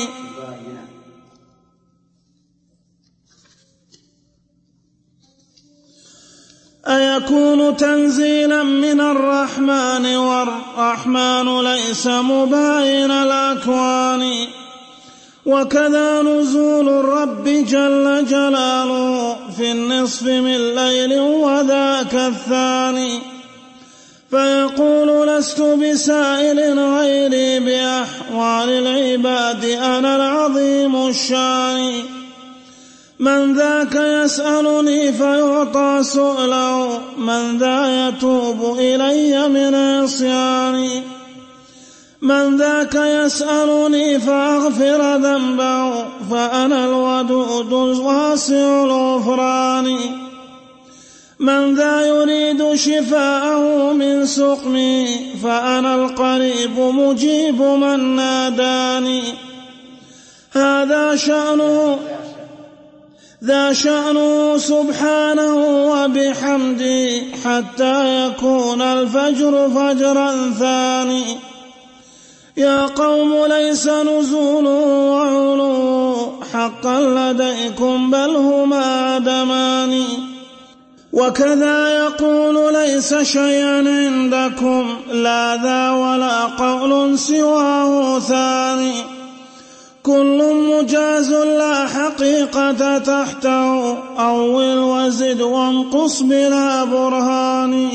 Speaker 3: أيكون تنزيلا من الرحمن والرحمن ليس مباين الأكوان. وكذا نزول الرب جل جلاله في النصف من ليل وذاك الثاني. فيقول لست بسائل غيري بأحوال العباد أنا العظيم الشان. من ذاك يسألني فيعطى سؤله من ذا يتوب إلي من عصياني. من ذاك يسألني فأغفر ذنبه فأنا الودود الواسع الغفران. من ذا يريد شفاءه من سقمي فأنا القريب مجيب من ناداني. هذا شأنه ذا شأنه سبحانه وبحمده حتى يكون الفجر فجرا ثاني. يا قوم ليس نزول وعلو حقا لديكم بل هما دمان. وكذا يقول ليس شيئا عندكم لا ذا ولا قول سواه ثاني. كل مجاز لا حقيقة تحته أول وزد وانقص بلا برهان.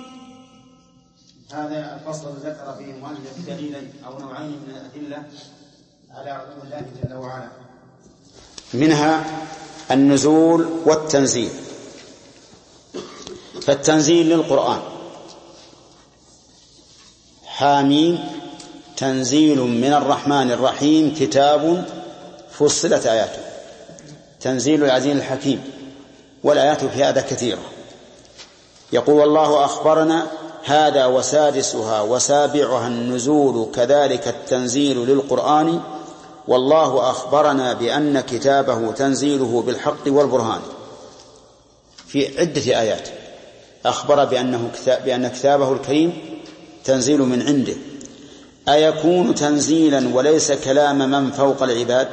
Speaker 1: هذا الفصل ذكر فيه المؤلف دليلا أو نوعين من الأدلة على علو الله جل وعلا، منها النزول والتنزيل. فالتنزيل للقرآن حاميم تنزيل من الرحمن الرحيم كتاب فصلت آياته. تنزيل العزيز الحكيم، والآيات في هذا كثيرة. يقول الله أخبرنا هذا وسادسها وسابعها النزول كذلك التنزيل للقرآن. والله أخبرنا بأن كتابه تنزيله بالحق والبرهان. في عدة آيات أخبر بأنه كتاب بأن كتابه الكريم تنزيل من عنده. أيكون تنزيلا وليس كلام من فوق العباد؟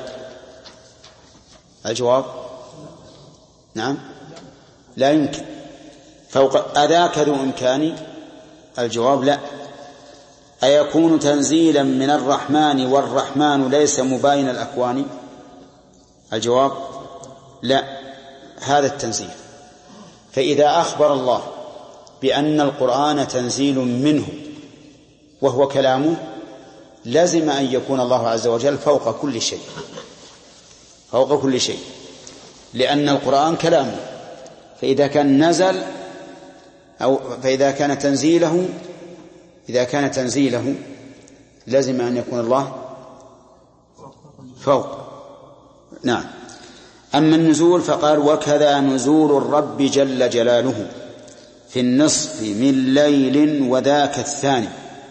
Speaker 1: الجواب نعم لا يمكن. فوق أذاك ذو إمكان؟ الجواب لا. أيكون تنزيلا من الرحمن والرحمن ليس مباين الأكوان؟ الجواب لا. هذا التنزيل. فإذا أخبر الله بأن القرآن تنزيل منه وهو كلامه لازم أن يكون الله عز وجل فوق كل شيء، فوق كل شيء، لأن القرآن كلامه. فإذا كان نزل أو فإذا كان تنزيله إذا كان تنزيله لازم أن يكون الله فوق. نعم. أما النزول فقال وكذا نزول الرب جل جلاله في النصف من ليل وذاك الثاني.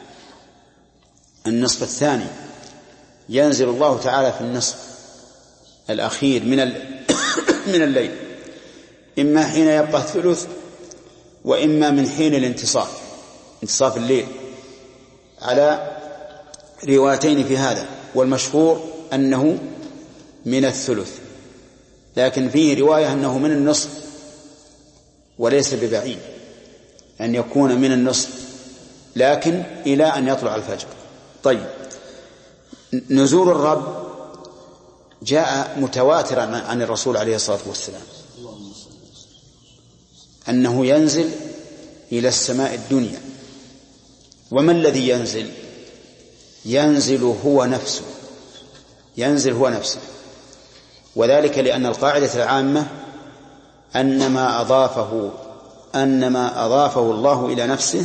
Speaker 1: النصف الثاني ينزل الله تعالى في النصف الأخير من من الليل، إما حين يبقى الثلث وإما من حين الانتصاف، انتصاف الليل، على روايتين في هذا. والمشهور أنه من الثلث، لكن فيه رواية أنه من النصف، وليس ببعيد أن يكون من النصف، لكن إلى أن يطلع الفجر. طيب، نزول الرب جاء متواترا عن الرسول عليه الصلاة والسلام أنه ينزل إلى السماء الدنيا. وما الذي ينزل؟ ينزل هو نفسه، ينزل هو نفسه، وذلك لأن القاعدة العامة أن ما أضافه أن ما أضافه الله إلى نفسه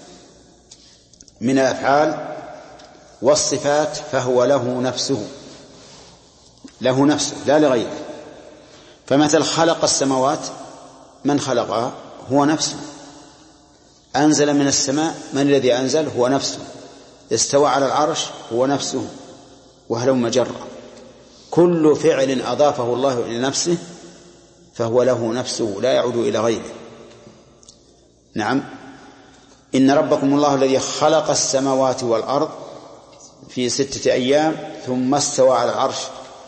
Speaker 1: من الأفعال والصفات فهو له نفسه، له نفسه لا لغيره. فمثل خلق السماوات، من خلقها؟ هو نفسه. أنزل من السماء، من الذي أنزل؟ هو نفسه. استوى على العرش، هو نفسه. وهلم جرا، كل فعل أضافه الله إلى نفسه فهو له نفسه لا يعود إلى غيره. نعم، إن ربكم الله الذي خلق السماوات والأرض في ستة أيام ثم استوى على العرش.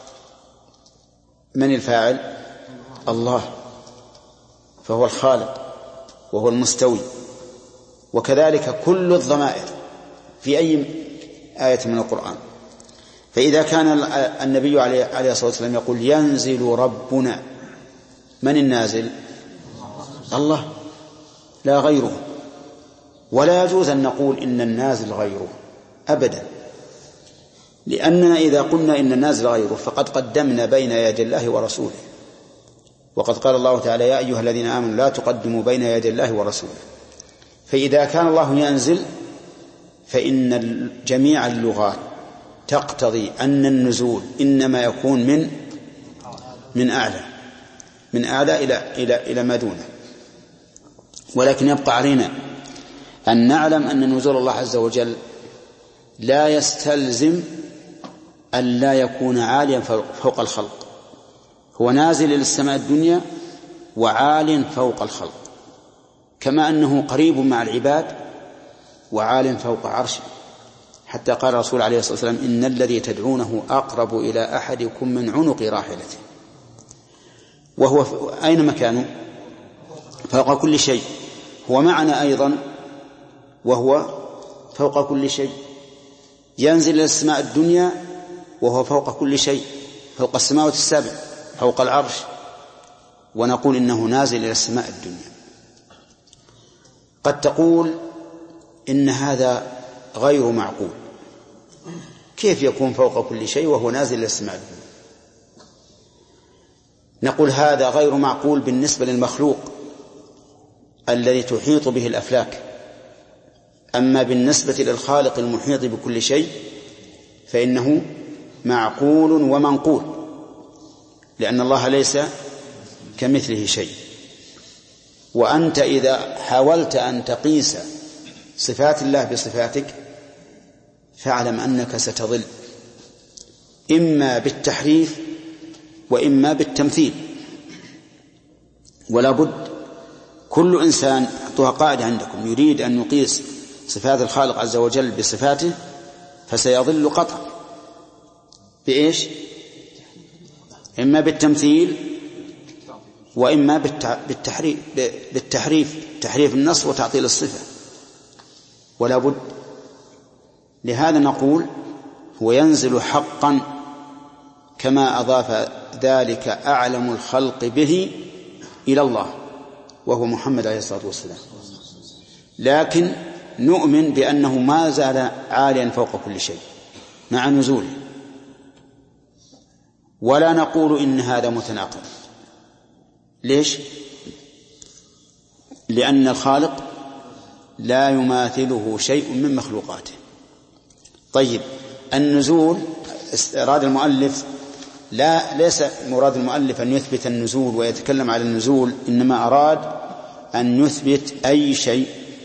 Speaker 1: من الفاعل؟ الله، فهو الخالق وهو المستوي. وكذلك كل الضمائر في أي آية من القرآن. فإذا كان النبي عليه الصلاة والسلام يقول ينزل ربنا، من النازل؟ الله لا غيره. ولا يجوز أن نقول إن النازل غيره أبدا، لأننا إذا قلنا إن النازل غيره فقد قدمنا بين يدي الله ورسوله، وقد قال الله تعالى يا أيها الذين آمنوا لا تقدموا بين يدي الله ورسوله. فإذا كان الله ينزل فإن جميع اللغات تقتضي أن النزول إنما يكون من من أعلى من أعلى إلى إلى إلى ما دونه. ولكن يبقى علينا أن نعلم أن نزول الله عز وجل لا يستلزم أن لا يكون عاليا فوق الخلق. هو نازل إلى السماء الدنيا وعال فوق الخلق، كما أنه قريب مع العباد وعال فوق عرشه. حتى قال الرسول عليه الصلاة والسلام إن الذي تدعونه أقرب إلى أحدكم من عنق راحلته. وهو أين مكانه؟ فوق كل شيء. هو معنا أيضا وهو فوق كل شيء. ينزل إلى السماء الدنيا وهو فوق كل شيء، فوق السماوات السبع، فوق العرش، ونقول إنه نازل إلى السماء الدنيا. قد تقول إن هذا غير معقول، كيف يكون فوق كل شيء وهو نازل إلى السماء الدنيا؟ نقول هذا غير معقول بالنسبة للمخلوق الذي تحيط به الأفلاك. أما بالنسبة للخالق المحيط بكل شيء فإنه معقول ومنقول، لأن الله ليس كمثله شيء. وأنت إذا حاولت أن تقيس صفات الله بصفاتك فاعلم أنك ستضل، إما بالتحريف وإما بالتمثيل. ولا بد كل إنسان، حطوها قاعدة عندكم، يريد أن يقيس صفات الخالق عز وجل بصفاته فسيضل قطعا. بإيش؟ إما بالتمثيل وإما بالتحريف بالتحريف تحريف النص وتعطيل الصفة. ولا بد. لهذا نقول هو ينزل حقا كما أضاف ذلك أعلم الخلق به إلى الله وهو محمد عليه الصلاة والسلام. لكن نؤمن بأنه ما زال عاليا فوق كل شيء مع نزوله، ولا نقول إن هذا متناقض. ليش؟ لأن الخالق لا يماثله شيء من مخلوقاته. طيب، النزول أراد المؤلف، لا ليس مراد المؤلف أن يثبت النزول ويتكلم على النزول، إنما أراد أن يثبت أي شيء،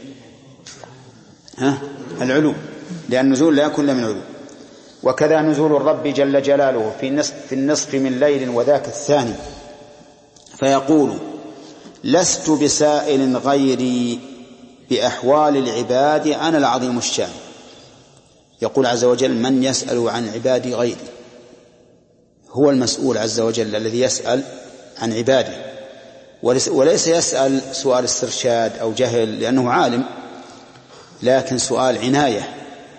Speaker 1: ها العلو، لأن النزول لا يكون من علو. وكذا نزول الرب جل جلاله في النصف, في النصف من ليل وذاك الثاني فيقول لست بسائل غيري بأحوال العباد أنا العظيم الشان. يقول عز وجل من يسأل عن عبادي غيري، هو المسؤول عز وجل الذي يسأل عن عباده، وليس يسأل سؤال استرشاد أو جهل لأنه عالم، لكن سؤال عناية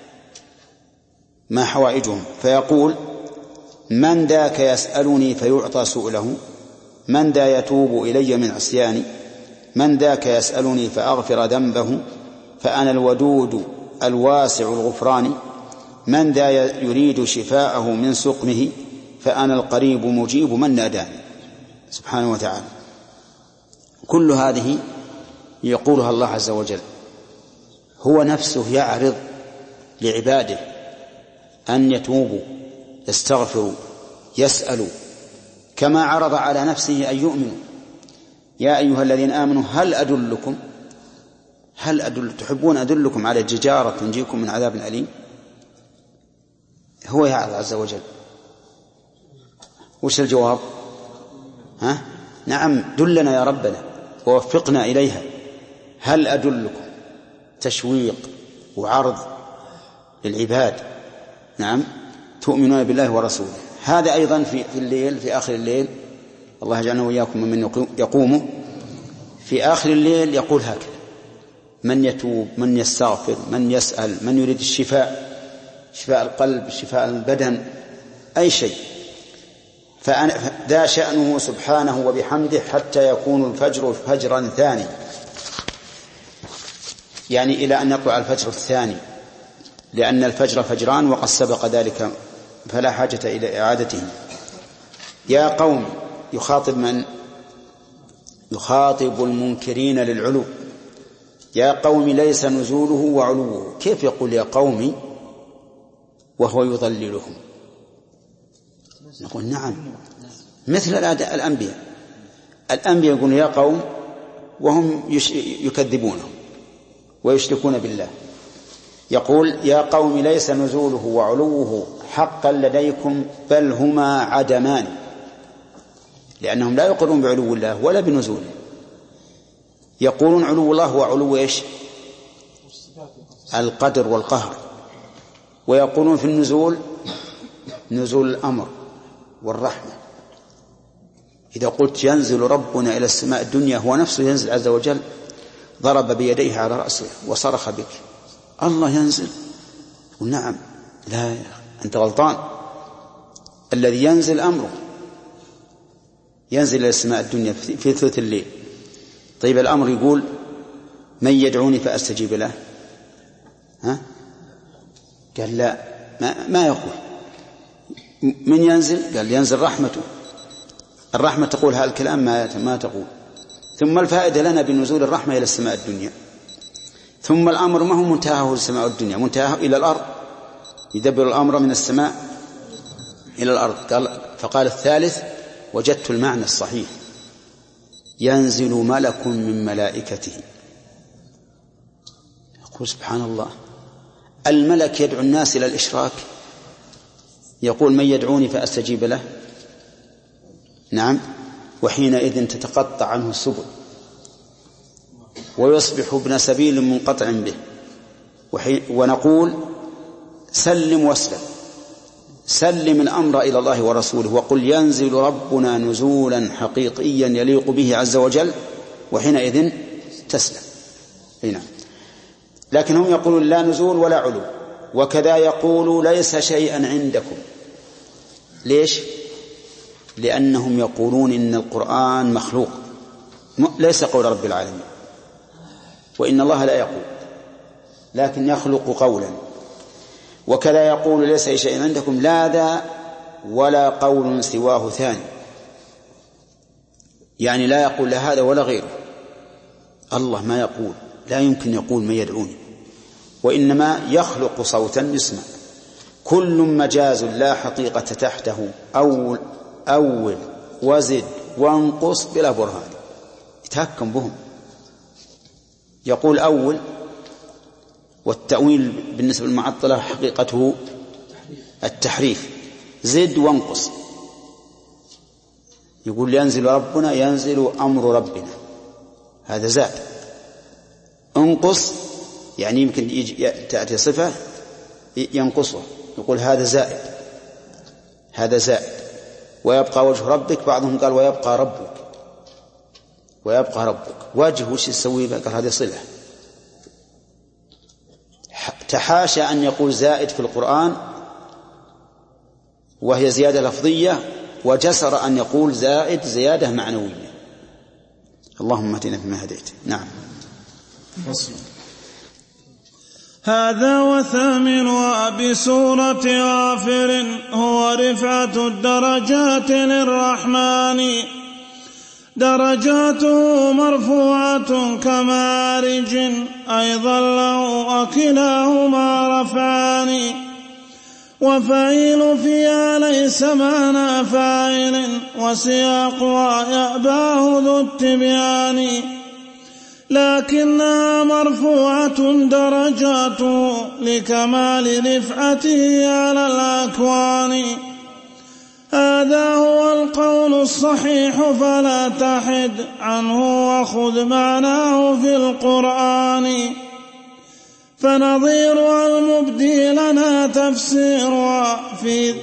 Speaker 1: ما حوائجهم. فيقول من ذاك يسألني فيعطى سؤله، من ذا يتوب إلي من عصياني، من ذاك يسألني فأغفر ذنبه، فأنا الودود الواسع الغفران، من ذا يريد شفاءه من سقمه فأنا القريب مجيب من ناداني سبحانه وتعالى. كل هذه يقولها الله عز وجل، هو نفسه يعرض لعباده أن يتوبوا يستغفروا يسألوا، كما عرض على نفسه أن يؤمنوا. يا أيها الذين آمنوا هل أدلكم هل أدل تحبون أدلكم على ججارة تنجيكم من عذاب أليم؟ هو يعرض عز وجل. وش الجواب؟ ها؟ نعم دلنا يا ربنا ووفقنا إليها. هل أدلكم تشويق وعرض للعباد، نعم تؤمنون بالله ورسوله. هذا أيضا في الليل، في آخر الليل، الله يجعلنا وإياكم من يقوم في آخر الليل يقول هكذا: من يتوب، من يستغفر، من يسأل، من يريد الشفاء، شفاء القلب، شفاء البدن، أي شيء، فذا شأنه سبحانه وبحمده حتى يكون الفجر فجرا ثاني، يعني إلى أن يطلع الفجر الثاني، لأن الفجر فجران وقد سبق ذلك فلا حاجة إلى إعادته. يا قوم، يخاطب من؟ يخاطب المنكرين للعلو. يا قوم ليس نزوله وعلوه. كيف يقول يا قوم وهو يضللهم؟ نقول نعم، مثل الأنبياء. الأنبياء يقولون يا قوم وهم يكذبونه ويشركون بالله. يقول يا قوم ليس نزوله وعلوه حقا لديكم بل هما عدمان، لأنهم لا يقرون بعلو الله ولا بنزوله. يقولون علو الله هو علو إيش؟ القدر والقهر. ويقولون في النزول نزول الأمر والرحمة. إذا قلت ينزل ربنا إلى السماء الدنيا، هو نفسه ينزل عز وجل، ضرب بيديه على رأسه وصرخ بك: الله ينزل؟ ونعم. لا، أنت غلطان. الذي ينزل أمره، ينزل إلى السماء الدنيا في ثلث الليل. طيب الأمر يقول من يدعوني فأستجيب له؟ ها؟ قال لا، ما, ما يقول. من ينزل؟ قال ينزل رحمته. الرحمة تقول هذا الكلام؟ ما, ما تقول. ثم الفائدة لنا بنزول الرحمة إلى السماء الدنيا. ثم الأمر ما هو منتهاه السماء الدنيا، منتهاه إلى الأرض، يدبر الأمر من السماء إلى الأرض. قال فقال الثالث: وجدت المعنى الصحيح، ينزل ملك من ملائكته. يقول سبحان الله، الملك يدعو الناس إلى الإشراك، يقول من يدعوني فأستجيب له؟ نعم. وحينئذ تتقطع عنه السبل ويصبح ابن سبيل منقطع به. ونقول سلم واسلم، سلم الأمر إلى الله ورسوله وقل ينزل ربنا نزولا حقيقيا يليق به عز وجل، وحينئذ تسلم. هنا. لكن هم يقولون لا نزول ولا علو. وكذا يقول ليس شيئا عندكم. ليش؟ لأنهم يقولون إن القرآن مخلوق، ليس قول رب العالمين، وإن الله لا يقول لكن يخلق قولا. وكذا يقول ليس شيء عندكم، لا ذا ولا قول سواه ثاني، يعني لا يقول لا هذا ولا غيره. الله ما يقول، لا يمكن يقول من يدعوني، وإنما يخلق صوتا يسمع. كل مجاز لا حقيقة تحته، أول أول وزد وانقص بلا برهان، يتهكم بهم. يقول أول، والتأويل بالنسبة للمعطلة حقيقته التحريف، زد وانقص. يقول ينزل ربنا، ينزل أمر ربنا، هذا زاد. انقص يعني يمكن تأتي صفة ينقصه، يقول هذا زائد، هذا زائد. ويبقى وجه ربك، بعضهم قال ويبقى ربك، ويبقى ربك وجه وش يسوي بقى؟ قال هذه صلة. تحاشى أن يقول زائد في القرآن وهي زيادة لفظية، وجسر أن يقول زائد زيادة معنوية. اللهم اهدنا فيما هديت. نعم.
Speaker 3: هذا وثامنها بسورة غافر هو رفعة الدرجات للرحمن درجاته مرفوعة كمعارج أيضا له أكلاهما رفعان وفعيل فيها ليس معنى فاعل وسياقها يأباه ذو التبيان لكنها مرفوعة درجاته لكمال رفعته على الأكوان هذا هو القول الصحيح فلا تحد عنه وخذ معناه في القرآن فنظيرها المبدي لنا تفسيرها في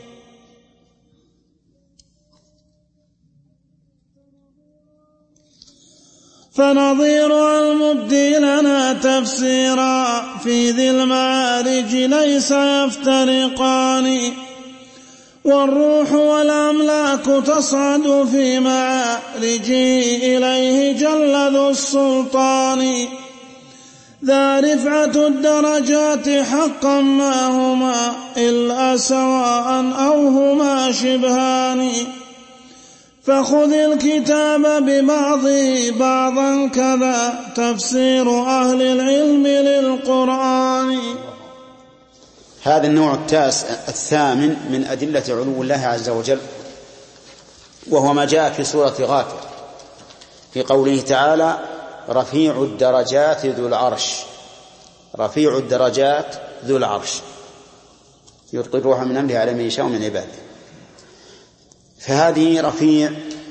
Speaker 3: فنظيرها المبدي لنا تفسيرا في ذي المعارج ليس يفترقان والروح والأملاك تصعد في معارجه إليه جل ذو السلطان ذا رفعة الدرجات حقا ما هما إلا سواء أو هما شبهان فخذ الكتاب ببعضه بعضا كذا تفسير أهل العلم للقرآن.
Speaker 1: هذا النوع التاسع الثامن من أدلة علو الله عز وجل وهو ما جاء في سورة غافر في قوله تعالى رفيع الدرجات ذو العرش رفيع الدرجات ذو العرش يلقي الروح من أمره على من يشاء من عباده. فهذه رفيع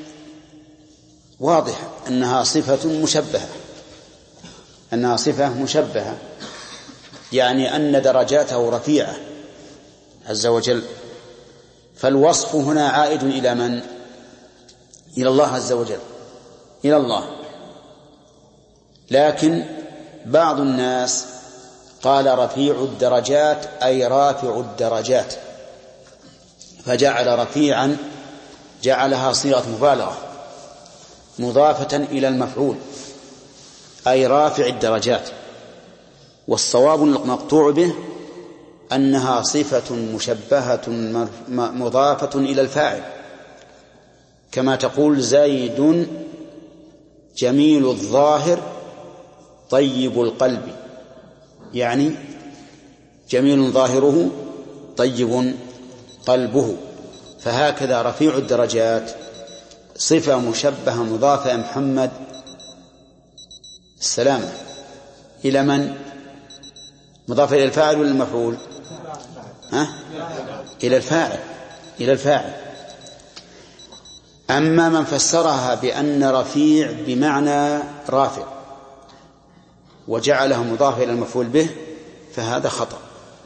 Speaker 1: واضح أنها صفة مشبهة أنها صفة مشبهة يعني أن درجاته رفيعة عز وجل فالوصف هنا عائد إلى من؟ إلى الله عز وجل إلى الله. لكن بعض الناس قال رفيع الدرجات أي رافع الدرجات فجعل رفيعا جعلها صيغة مبالغة مضافة إلى المفعول أي رافع الدرجات والصواب المقطوع به أنها صفة مشبهة مضافة إلى الفاعل كما تقول زيد جميل الظاهر طيب القلب يعني جميل ظاهره طيب قلبه. فهكذا رفيع الدرجات صفة مشبهة مضافة يا محمد السلام إلى من؟ مضافة إلى الفاعل ولا المفعول؟ ها؟ إلى الفاعل إلى الفاعل. أما من فسرها بأن رفيع بمعنى رافع وجعله مضافة إلى المفعول به فهذا خطأ.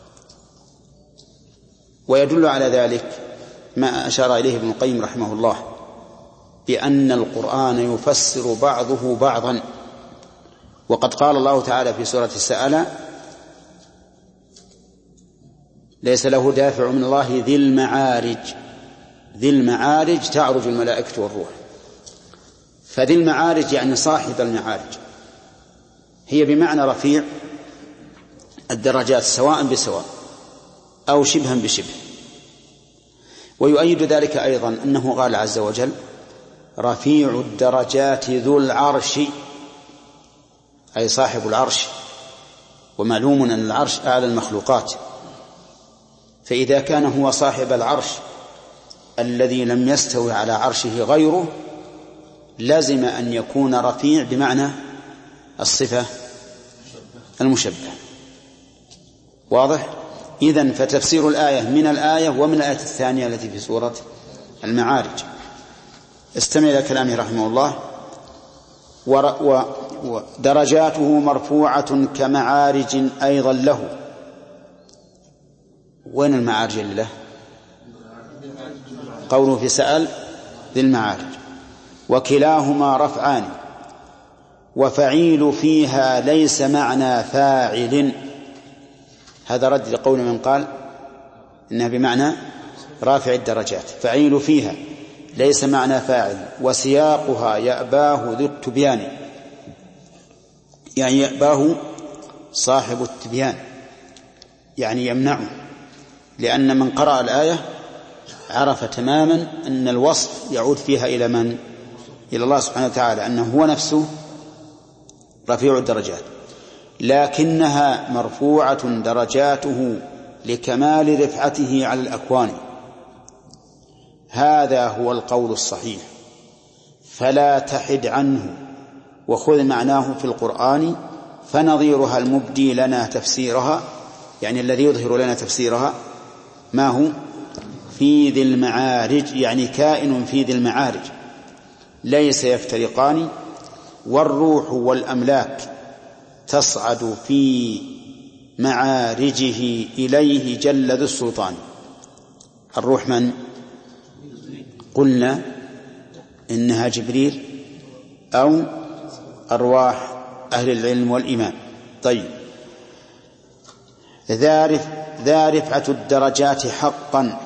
Speaker 1: ويدل على ذلك ما أشار إليه ابن القيم رحمه الله بأن القرآن يفسر بعضه بعضا وقد قال الله تعالى في سورة السألة ليس له دافع من الله ذي المعارج ذي المعارج تعرج الملائكة والروح. فذي المعارج يعني صاحب المعارج هي بمعنى رفيع الدرجات سواء بسواء أو شبها بشبه. ويؤيد ذلك أيضا أنه قال عز وجل رفيع الدرجات ذو العرش أي صاحب العرش ومعلوم أن العرش أعلى المخلوقات فإذا كان هو صاحب العرش الذي لم يستوي على عرشه غيره لازم أن يكون رفيع بمعنى الصفة المشبهة. واضح؟ إذن فتفسير الآية من الآية ومن الآية الثانية التي في سورة المعارج. استمع إلى كلامه رحمه الله ودرجاته مرفوعة كمعارج أيضا له. وين المعارج له؟ قوله في سأل ذي المعارج وكلاهما رفعان وفعيل فيها ليس معنى فاعل. هذا رد لقول من قال إنها بمعنى رافع الدرجات. فعيل فيها ليس معنى فاعل وسياقها يأباه ذو التبيان يعني يأباه صاحب التبيان يعني يمنعه، لأن من قرأ الآية عرف تماما أن الوصف يعود فيها إلى من؟ إلى الله سبحانه وتعالى، أنه هو نفسه رفيع الدرجات، لكنها مرفوعة درجاته لكمال رفعته على الأكوان. هذا هو القول الصحيح، فلا تحد عنه وخذ معناه في القرآن، فنظيرها المبدي لنا تفسيرها، يعني الذي يظهر لنا تفسيرها ما هو في ذي المعارج، يعني كائن في ذي المعارج ليس يفترقان. والروح والأملاك تصعد في معارجه إليه جل ذو السلطان. الروح من؟ قلنا إنها جبريل أو أرواح أهل العلم والإيمان. طيب، ذا رفعة الدرجات حقا،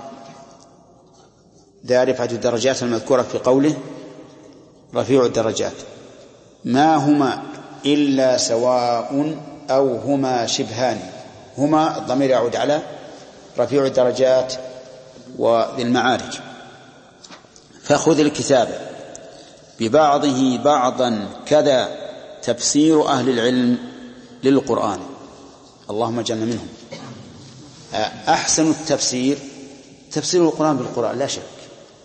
Speaker 1: ذا رفعة الدرجات المذكورة في قوله رفيع الدرجات، ما هما إلا سواء أو هما شبهان. هما الضمير يعود على رفيع الدرجات وذي المعارج. فخذ الكتاب ببعضه بعضا كذا تفسير أهل العلم للقرآن. اللهم اجعلنا منهم. أحسن التفسير تفسير القرآن بالقرآن لا شك،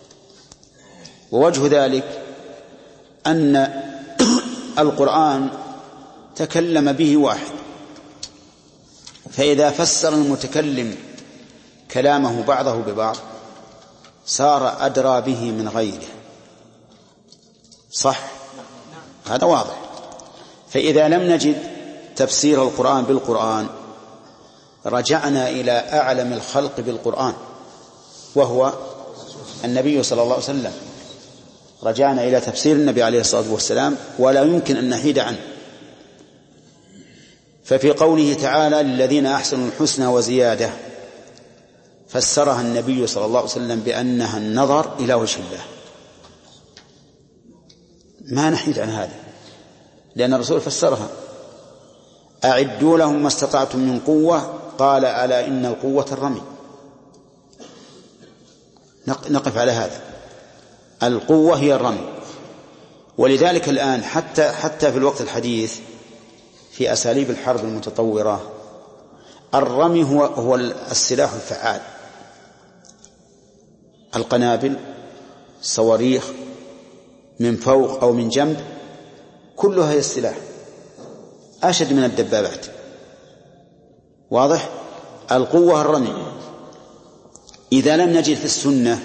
Speaker 1: ووجه ذلك أن القرآن تكلم به واحد، فإذا فسر المتكلم كلامه بعضه ببعض صار أدرى به من غيره، صح؟ هذا واضح. فإذا لم نجد تفسير القرآن بالقرآن رجعنا إلى أعلم الخلق بالقرآن وهو النبي صلى الله عليه وسلم، رجعنا إلى تفسير النبي عليه الصلاة والسلام ولا يمكن أن نحيد عنه. ففي قوله تعالى للذين أحسنوا الحسنى وزيادة فسرها النبي صلى الله عليه وسلم بأنها النظر إلى وجه الله، ما نحيد عن هذا لأن الرسول فسرها. أعدوا لهم ما استطعتم من قوة، قال ألا إن القوة الرمي. نقف على هذا، القوة هي الرمي. ولذلك الآن حتى حتى في الوقت الحديث في أساليب الحرب المتطورة الرمي هو هو السلاح الفعال. القنابل، صواريخ من فوق أو من جنب، كلها هي السلاح، أشد من الدبابات. واضح؟ القوة الرمي. إذا لم نجد في السنة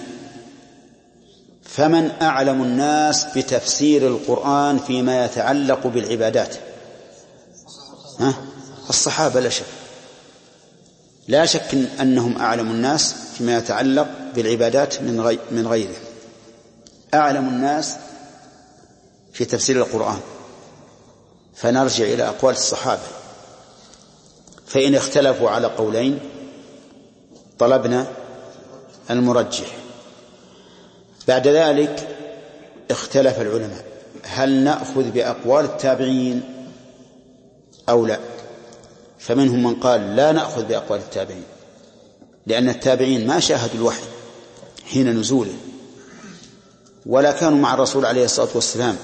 Speaker 1: فمن أعلم الناس بتفسير القرآن فيما يتعلق بالعبادات؟ ها؟ الصحابة لا شك، لا شك أنهم أعلم الناس فيما يتعلق بالعبادات من غير من غيره. أعلم الناس في تفسير القرآن، فنرجع إلى أقوال الصحابة، فإن اختلفوا على قولين طلبنا المرجح. بعد ذلك اختلف العلماء هل نأخذ بأقوال التابعين أو لا، فمنهم من قال لا نأخذ بأقوال التابعين لأن التابعين ما شاهدوا الوحي حين نزوله ولا كانوا مع الرسول عليه الصلاة والسلام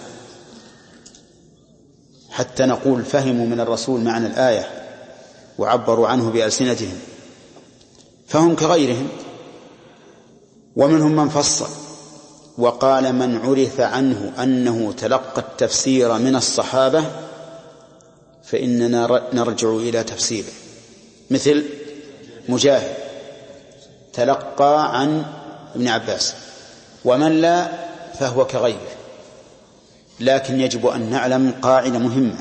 Speaker 1: حتى نقول فهموا من الرسول معنى الآية وعبروا عنه بألسنتهم، فهم كغيرهم. ومنهم من فصل وقال من عرف عنه أنه تلقى التفسير من الصحابة فإننا نرجع إلى تفسيره، مثل مجاهد تلقى عن ابن عباس، ومن لا فهو كغيره. لكن يجب أن نعلم قاعدة مهمة،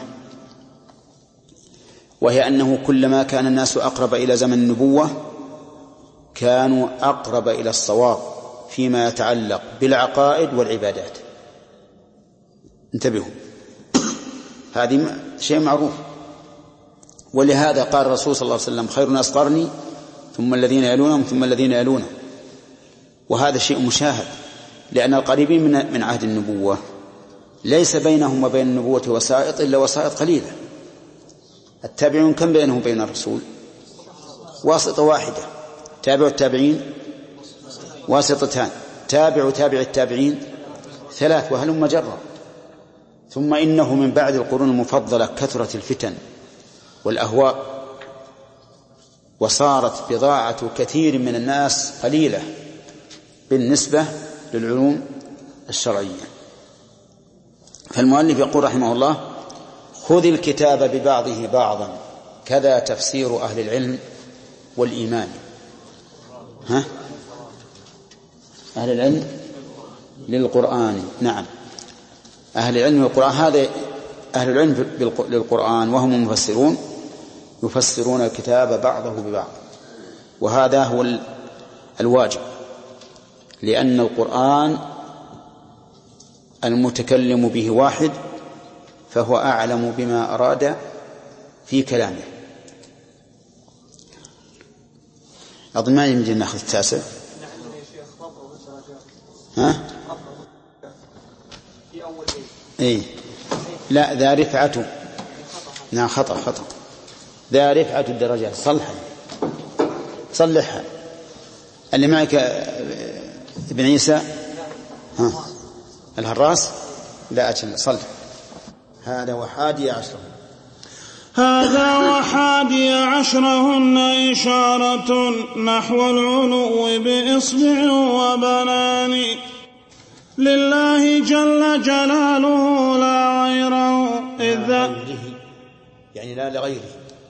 Speaker 1: وهي أنه كلما كان الناس أقرب إلى زمن النبوة كانوا أقرب إلى الصواب فيما يتعلق بالعقائد والعبادات. انتبهوا، هذه شيء معروف. ولهذا قال الرسول صلى الله عليه وسلم خير الناس قرني ثم الذين يلونهم ثم الذين يلونهم، وهذا شيء مشاهد، لأن القريبين من من عهد النبوة ليس بينهم وبين النبوة وسائط إلا وسائط قليلة. التابعون كم بينهم وبين الرسول؟ واسطة واحدة. تابع التابعين واسطتان، تابع تابع التابعين ثلاث، وهلم جرا. ثم إنه من بعد القرون المفضلة كثرت الفتن والأهواء، وصارت بضاعة كثير من الناس قليلة بالنسبة للعلوم الشرعية. فالمؤلف يقول رحمه الله: خذ الكتاب ببعضه بعضا، كذا تفسير أهل العلم والإيمان. ها؟ أهل العلم للقرآن، نعم، أهل العلم للقرآن. هذا أهل العلم للقرآن وهم المفسرون يفسرون الكتاب بعضه ببعض، وهذا هو الواجب، لأن القرآن المتكلم به واحد، فهو أعلم بما أراد في كلامه. أظن ما يمكن نأخذ التاسع. ها؟ إيه؟ لا، ذا رفعته. نعم، خطأ خطأ. ذا رفعة الدرجات. صلحها صلحها. اللي معك ابن عيسى؟ ها؟ الهراس؟ لا أجل، صلح. هذا وحادي عشره.
Speaker 3: هذا وحادي عشرهن إشارة نحو العلو بإصبع وبنان، لله جل جلاله لا غيره إذ
Speaker 1: يعني لا لغيره.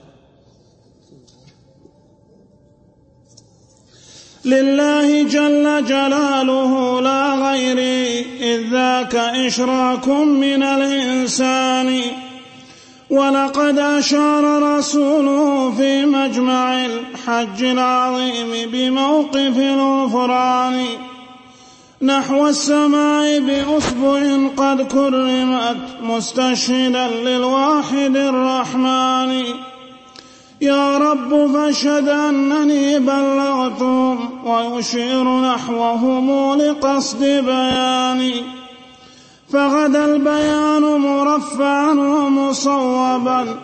Speaker 3: لله جل جلاله لا غيره إذ ذاك إشراك من الإنسان. ولقد أشار رسوله في مجمع الحج العظيم بموقف الغفران نحو السماء بأصبع قد كرمت مستشهدا للواحد الرحمن. يا رب فاشهد أنني بلغتهم، ويشير نحوهم لقصد بياني. فغدا البيان مرفعا ومصوبا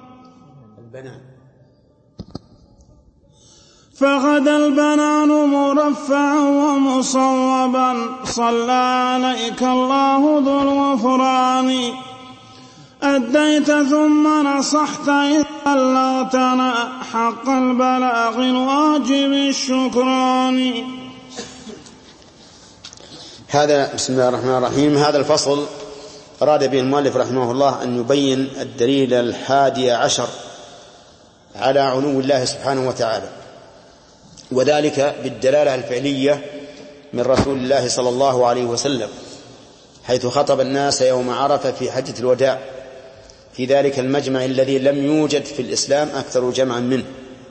Speaker 3: فغدا البنان مرفعا ومصوبا صلى عليك الله ذو الغفران. أديت ثم نصحت إذ بلغتنا حق البلاغ الواجب الشكران.
Speaker 1: هذا بسم الله الرحمن الرحيم. هذا الفصل أراد به المؤلف رحمه الله أن يبين الدليل الحادي عشر على علو الله سبحانه وتعالى، وذلك بالدلالة الفعلية من رسول الله صلى الله عليه وسلم، حيث خطب الناس يوم عرفة في حجة الوداع في ذلك المجمع الذي لم يوجد في الإسلام أكثر جمعا منه،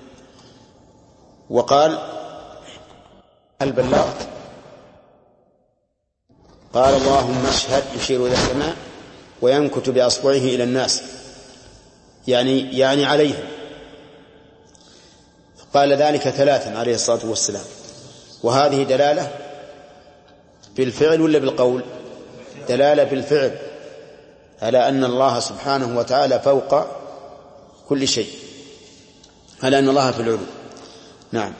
Speaker 1: وقال: هل بلغت؟ قال: اللهم اشهد، يشير إلى السماء وينكت بأصبعه إلى الناس، يعني يعني عليهم. قال ذلك ثلاثا عليه الصلاة والسلام. وهذه دلالة بالفعل ولا بالقول؟ دلالة بالفعل على أن الله سبحانه وتعالى فوق كل شيء، على أن الله في العلو. نعم.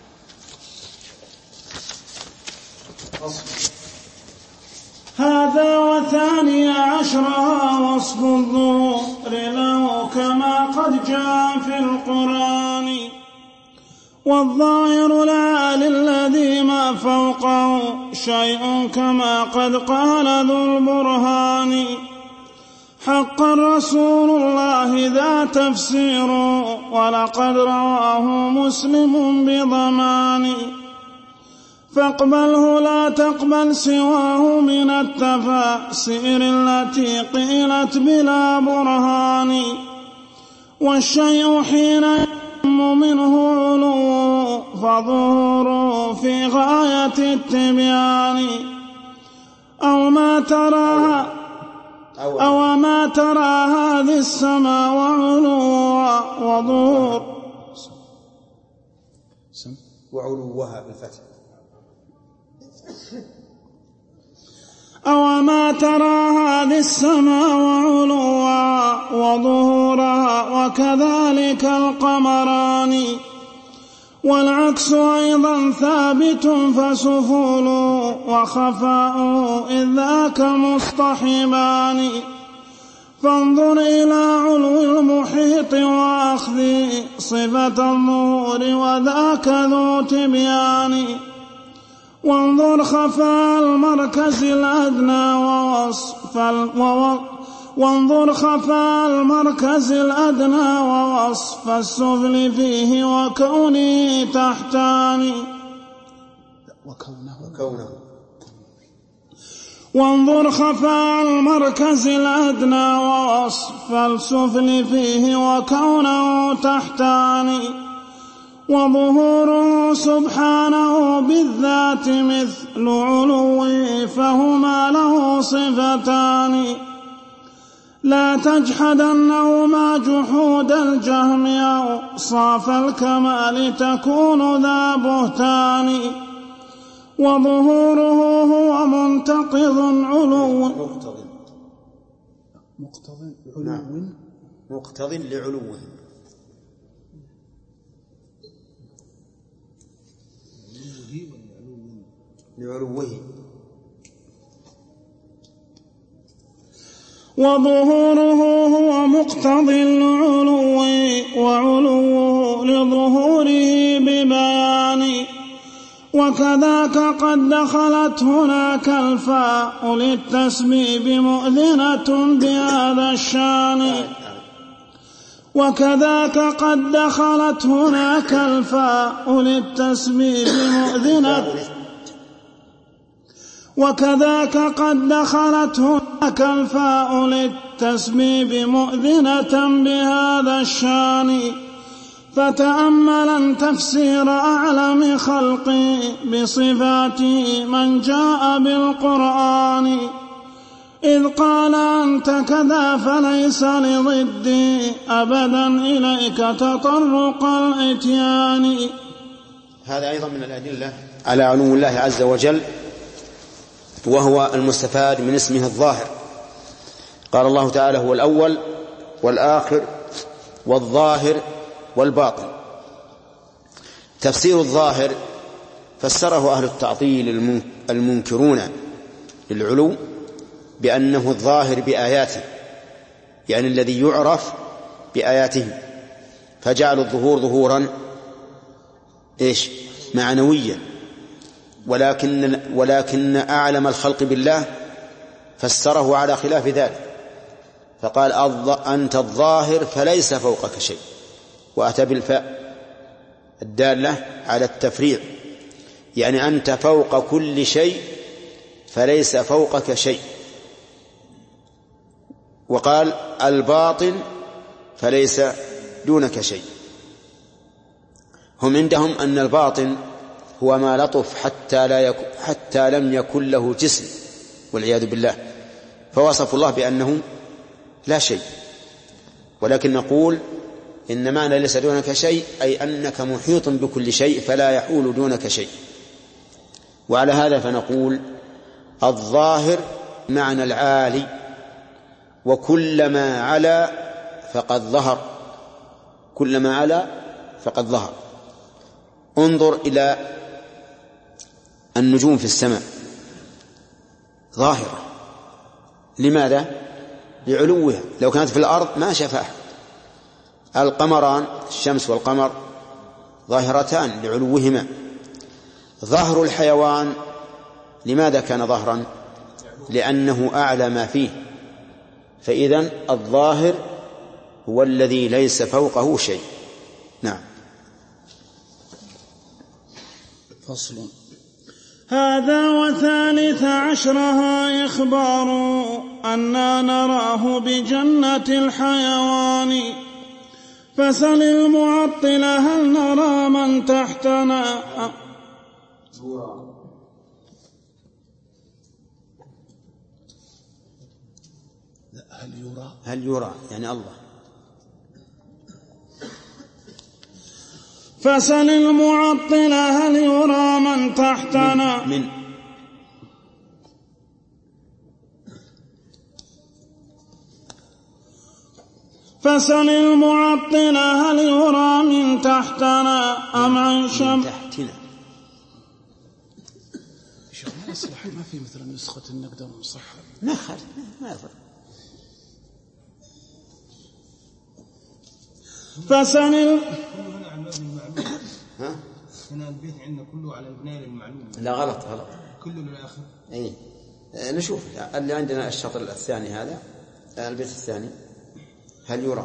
Speaker 3: هذا وثاني عشرها وصف الظهور له كما قد جاء في القرآن. والظاهر العالي الذي ما فوقه شيء كما قد قال ذو البرهان. حقا رسول الله ذا تفسير، ولقد رواه مسلم بضمان. فاقبله لا تقبل سواه من التفاسير التي قيلت بلا برهان. والشيء حين يتم منه علو فظهوره في غاية التبيان. أو ما تراها أو ما ترى هذه السماء وعلوها وظهور
Speaker 1: وعلوها بالفتح.
Speaker 3: أو ما ترى هذه السماء وعلوها وظهورها وكذلك القمران. والعكس أيضا ثابت فسفول وخفاء إذ ذاك مصطحبان. فانظر إلى علو المحيط وأخذ صفة الظهور وذاك ذو تبيان. وانظر خفاء المركز الأدنى ووصف وانظر خفاء المركز الأدنى ووصف السفل فيه وكونه تحتان.
Speaker 1: وكونه
Speaker 3: وانظر خفاء المركز الأدنى ووصف السفل فيه وكونه تحتان. وظهوره سبحانه بالذات مثل علوه فهما له صفتان. لا تجحدنهما جحود الجهم أوصاف الكمال تكون ذا بهتان. وظهوره هو منتقض علو
Speaker 1: مقتض
Speaker 3: مقتض علو
Speaker 1: مقتض لعلوه لعلوه
Speaker 3: وظهوره هو مقتض لعلوه وعلوه لظهوره ببيان. وكذاك قد دخلت هناك الفاء للتسبيب مؤذنة بهذا الشان. وكذاك قد دخلت هناك الفاء للتسبيب مؤذنة وكذاك قد دخلت هناك الفاء للتسبيب مؤذنة بهذا الشان. فتأملا تفسير أعلم خلقي بصفاته من جاء بالقرآن. إذ قال أنت كذا فليس لضدي أبدا إليك تطرق الإتيان.
Speaker 1: هذا أيضا من الأدلة على علو الله عز وجل، وهو المستفاد من اسمه الظاهر. قال الله تعالى هو الأول والآخر والظاهر والباطن. تفسير الظاهر فسره أهل التعطيل المنكرون للعلو بأنه الظاهر بآياته، يعني الذي يعرف بآياته، فجعلوا الظهور ظهورا إيش معنويا. ولكن, ولكن أعلم الخلق بالله فسره على خلاف ذلك، فقال أنت الظاهر فليس فوقك شيء، وأتى بالفاء الدالة على التفريع، يعني أنت فوق كل شيء فليس فوقك شيء. وقال الباطن فليس دونك شيء. هم عندهم أن الباطن هو ما لطف حتى, لا يكن حتى لم يكن له جسم والعياذ بالله، فوصف الله بأنه لا شيء. ولكن نقول إن معنى ليس دونك شيء أي أنك محيط بكل شيء فلا يحول دونك شيء. وعلى هذا فنقول الظاهر معنى العالي، وكلما علا فقد ظهر، كلما علا فقد ظهر. انظر إلى النجوم في السماء ظاهرة، لماذا؟ لعلوها، لو كانت في الأرض ما شافها. القمران الشمس والقمر ظاهرتان لعلوهما. ظهر الحيوان لماذا كان ظهرا؟ لأنه أعلى ما فيه. فإذن الظاهر هو الذي ليس فوقه شيء. نعم.
Speaker 3: فصل. هذا وثالث عشرها إخبار أننا نراه بجنة الحيوان. فسل المعطل هل نرى من تحتنا
Speaker 1: هل يرى هل يرى يعني الله.
Speaker 3: فسل المعطل هل يرى من تحتنا
Speaker 1: من, من
Speaker 3: فسل المعطلة هل يرى من تحتنا أم عن شم
Speaker 1: تحتنا.
Speaker 3: شيخ ما يصلح، ما في مثل نسخة النقدر مصحح
Speaker 1: ما خالف ما يضر.
Speaker 3: فسل
Speaker 4: هنا على المبني المعلوم. ها هنا البيت عندنا كله على البناء المعلوم.
Speaker 1: لا غلط غلط
Speaker 4: كله للآخر.
Speaker 1: اي نشوف اللي عندنا الشطر الثاني هذا البيت الثاني هل يرى.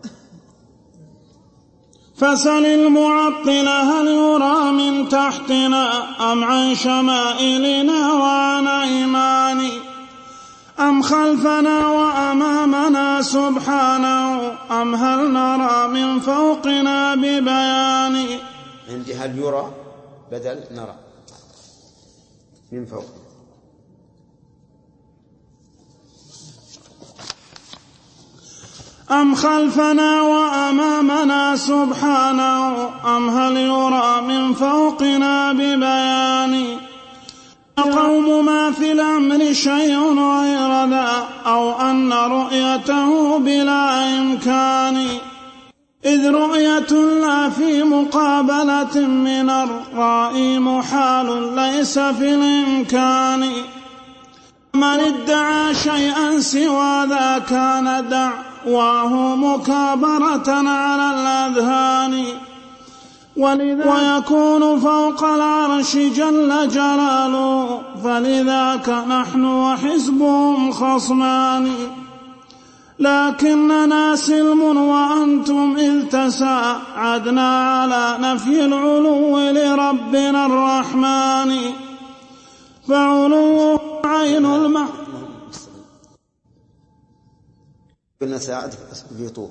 Speaker 3: فسل المعطلة هل يرى من تحتنا أم عن شمائلنا وعن أيمان أم خلفنا وأمامنا سبحانه أم هل نرى من فوقنا ببيان.
Speaker 1: عندي هل يرى بدل نرى من فوق.
Speaker 3: أم خلفنا وأمامنا سبحانه أم هل يرى من فوقنا ببيان. قوم ما في الأمر شيء غير ذا أو أن رؤيته بلا إمكان إذ رؤية لا في مقابلة من الرائي محال ليس في الإمكان. من ادعى شيئا سوى ذا كان دعواه مكابرة على الأذهان ويكون فوق العرش جل جلاله فلذاك نحن وحزبهم خصمان. لكننا سلم وأنتم إذ تساعدنا على نفي العلو لربنا الرحمن فعلو عين الماء.
Speaker 1: قلنا ساعد في طول.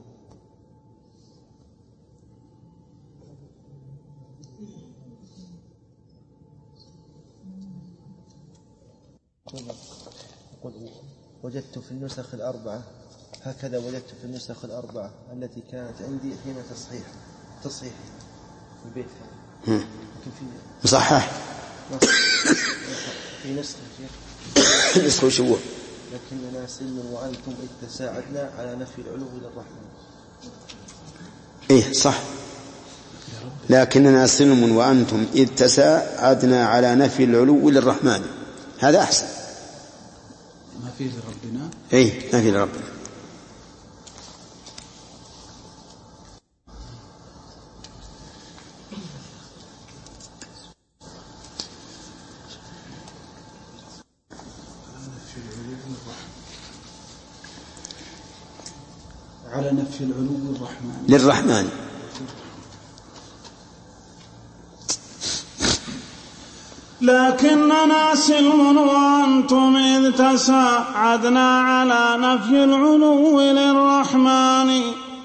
Speaker 6: وجدت في النسخ الأربعة هكذا وجدت في النسخ الأربعة التي كانت عندي حين تصحيح تصحيح البيت لكن في
Speaker 1: مصحح
Speaker 6: في نسخ
Speaker 1: نسخ شبوه.
Speaker 6: لكننا سلم وأنتم إذ تساعدنا على نفي العلو للرحمن.
Speaker 1: إيه صح. لكننا سلم وأنتم إذ تساعدنا على نفي العلو للرحمن هذا أحسن.
Speaker 3: ما فيه لربنا.
Speaker 1: إيه ما فيه لربنا.
Speaker 3: على نفي العلو للرحمن
Speaker 1: للرحمن.
Speaker 3: لكننا سلم وأنتم إذ تساعدنا على نفي العلو للرحمن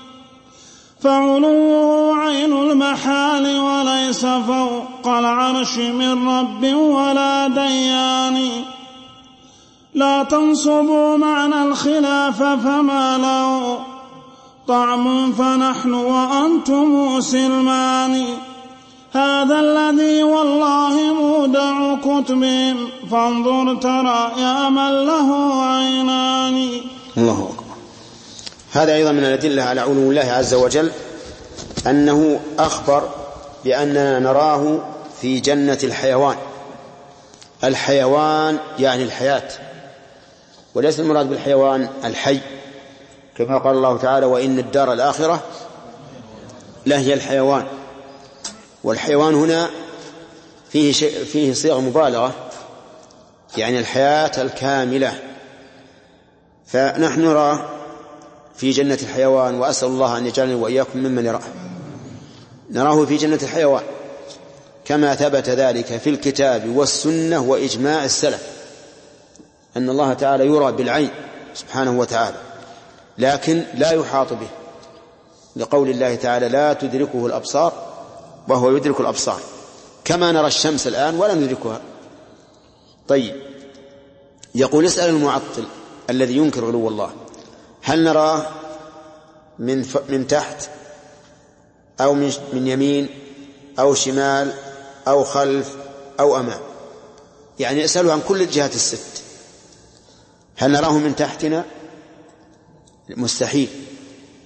Speaker 3: فعلوه عين المحال وليس فوق العرش من رب ولا ديان. لا تنصبوا معنى الخلاف فما له طعم فنحن وأنتم سلمان. هذا الذي والله مودع كتبهم فانظر ترى يا من له عينان.
Speaker 1: الله أكبر. هذا أيضا من الأدلة على علو الله عز وجل أنه أخبر بأننا نراه في جنة الحيوان. الحيوان يعني الحياة وليس المراد بالحيوان الحي كما قال الله تعالى وإن الدار الآخرة لهي الحيوان. والحيوان هنا فيه شيء فيه صيغة مبالغة يعني الحياة الكاملة. فنحن نراه في جنة الحيوان وأسأل الله أن يجعلني وإياكم ممن يراه. نراه في جنة الحيوان كما ثبت ذلك في الكتاب والسنة وإجماع السلف أن الله تعالى يرى بالعين سبحانه وتعالى لكن لا يحاط به لقول الله تعالى لا تدركه الأبصار وهو يدرك الأبصار كما نرى الشمس الآن ولا ندركها. طيب يقول اسأل المعطل الذي ينكر علو الله هل نراه من, ف... من تحت أو من... من يمين أو شمال أو خلف أو أمام يعني اسأله عن كل الجهات الست. هل نراه من تحتنا؟ مستحيل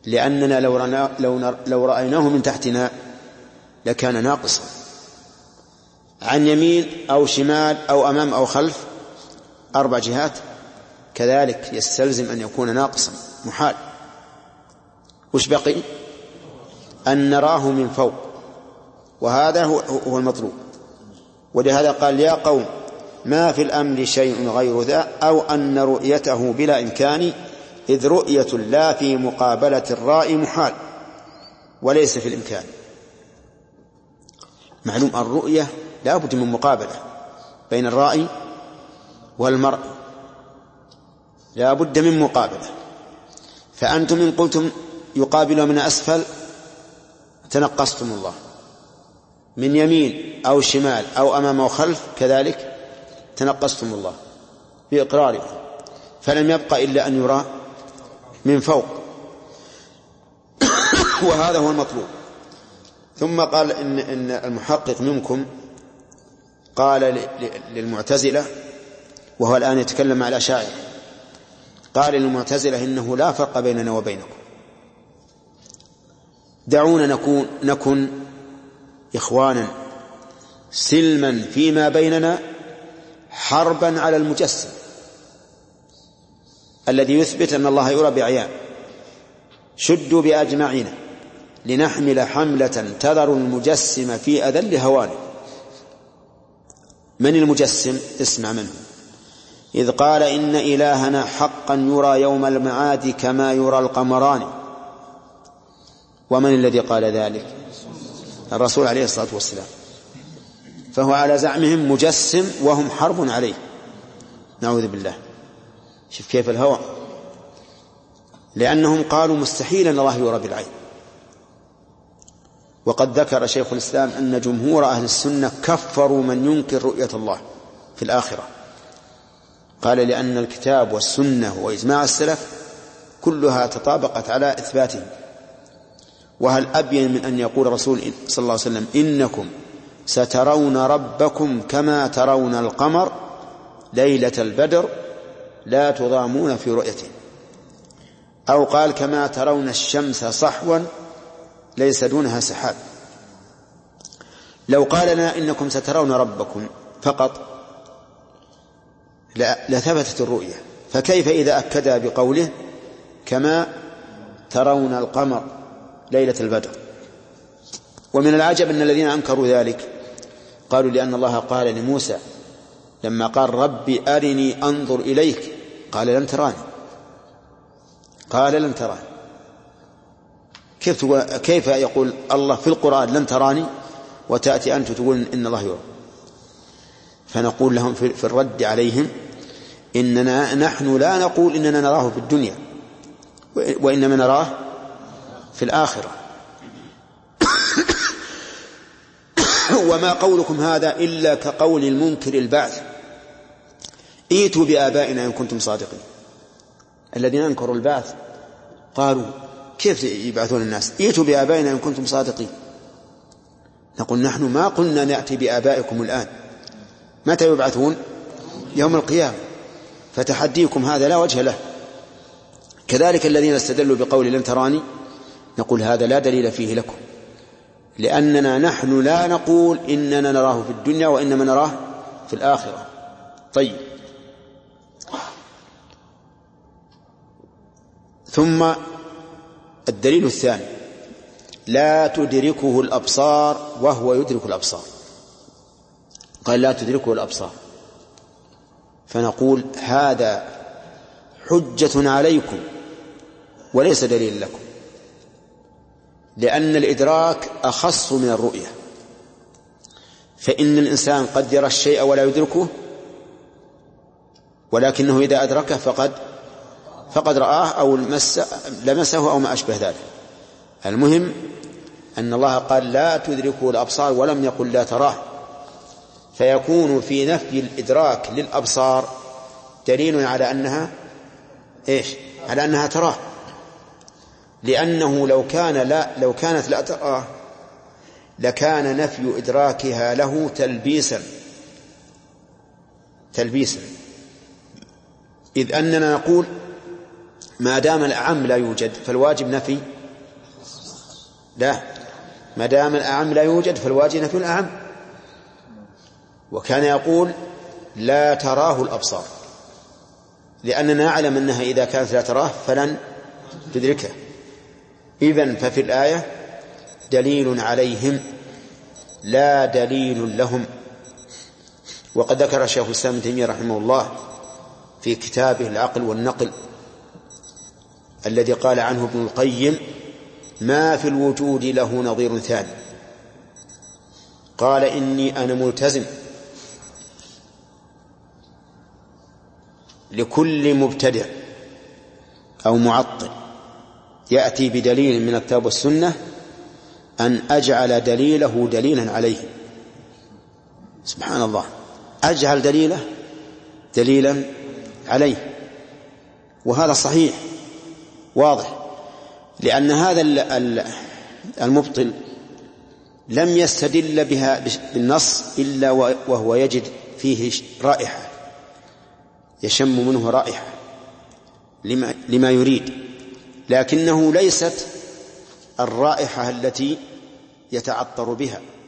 Speaker 1: لأننا لو, لو, لو رأيناه من تحتنا لكان ناقصا، عن يمين أو شمال أو أمام أو خلف، أربع جهات، كذلك يستلزم أن يكون ناقصا محال. وش بقي؟ أن نراه من فوق، وهذا هو المطلوب. ولهذا قال يا قوم ما في الأمر شيء غير ذا أو أن رؤيته بلا إمكان، إذ رؤية لا في مقابلة الرائي محال وليس في الإمكان. معلوم الرؤية لا بد من مقابلة بين الرائي والمرء، لا بد من مقابلة. فأنتم إن قلتم يقابل من أسفل تنقصتم الله، من يمين أو شمال أو أمام أو خلف كذلك تنقصتم الله بإقراركم، فلم يبقى إلا أن يرى من فوق وهذا هو المطلوب. ثم قال إن, إن المحقق منكم قال للمعتزلة، وهو الآن يتكلم مع الأشاعرة، قال للمعتزلة إنه لا فرق بيننا وبينكم، دعونا نكون, نكن إخوانا سلما فيما بيننا حربا على المجسم الذي يثبت أن الله يرى بعيان. شدوا بأجمعنا لنحمل حملة تذر المجسم في أذل هوانه. من المجسم؟ اسمع منه. إذ قال إن إلهنا حقا يرى يوم المعاد كما يرى القمران. ومن الذي قال ذلك؟ الرسول عليه الصلاة والسلام. فهو على زعمهم مجسم وهم حرب عليه، نعوذ بالله. شوف كيف الهوى، لأنهم قالوا مستحيل أن الله يرى بالعين. وقد ذكر شيخ الإسلام أن جمهور أهل السنة كفروا من ينكر رؤية الله في الآخرة. قال لأن الكتاب والسنة وإجماع السلف كلها تطابقت على إثباته. وهل أبين من أن يقول رسول صلى الله عليه وسلم إنكم سترون ربكم كما ترون القمر ليلة البدر لا تضامون في رؤيته، أو قال كما ترون الشمس صحوا ليس دونها سحاب. لو قال لنا إنكم سترون ربكم فقط لثبتت الرؤية، فكيف إذا أكدها بقوله كما ترون القمر ليلة البدر؟ ومن العجب أن الذين أنكروا ذلك قالوا لأن الله قال لموسى لما قال ربي أرني أنظر إليك قال لن تراني، قال لن تراني. كيف كيف يقول الله في القرآن لن تراني وتأتي أنت تقول إن الله يرى؟ فنقول لهم في الرد عليهم إننا نحن لا نقول إننا نراه في الدنيا، وإنما نراه في الآخرة. وما قولكم هذا إلا كقول المنكر البعث، ائتوا بآبائنا إن كنتم صادقين. الذين أنكروا البعث قالوا كيف يبعثون الناس؟ ائتوا بآبائنا إن كنتم صادقين. نقول نحن ما قلنا نأتي بآبائكم الآن، متى يبعثون؟ يوم القيامة. فتحديكم هذا لا وجه له. كذلك الذين استدلوا بقول لن تراني نقول هذا لا دليل فيه لكم، لأننا نحن لا نقول إننا نراه في الدنيا وإنما نراه في الآخرة. طيب، ثم الدليل الثاني لا تدركه الأبصار وهو يدرك الأبصار. قال لا تدركه الأبصار، فنقول هذا حجة عليكم وليس دليل لكم، لأن الإدراك أخص من الرؤية. فإن الإنسان قد يرى الشيء ولا يدركه، ولكنه إذا أدركه فقد فقد رآه أو لمسه أو ما أشبه ذلك. المهم أن الله قال لا تدركه الأبصار ولم يقل لا تراه، فيكون في نفي الإدراك للأبصار دليل على أنها إيش؟ على أنها تراه، لأنه لو كان لا لو كانت لا تراه لكان نفي إدراكها له تلبيسا تلبيسا إذ أننا نقول ما دام الأعم لا يوجد فالواجب نفي لا، ما دام الأعم لا يوجد فالواجب نفي الأعم. وكان يقول لا تراه الأبصار، لأننا نعلم أنها إذا كانت لا تراه فلن تدركه. إذن ففي الآية دليل عليهم لا دليل لهم. وقد ذكر الشيخ الإسلام ابن تيمية رحمه الله في كتابه العقل والنقل الذي قال عنه ابن القيم ما في الوجود له نظير ثاني، قال إني أنا ملتزم لكل مبتدع أو معطل يأتي بدليل من الكتاب والسنة أن أجعل دليله دليلا عليه. سبحان الله، أجعل دليله دليلا عليه. وهذا صحيح واضح، لأن هذا المبطل لم يستدل بها بالنص إلا وهو يجد فيه رائحة، يشم منه رائحة لما, لما يريد، لكنه ليست الرائحة التي يتعطر بها،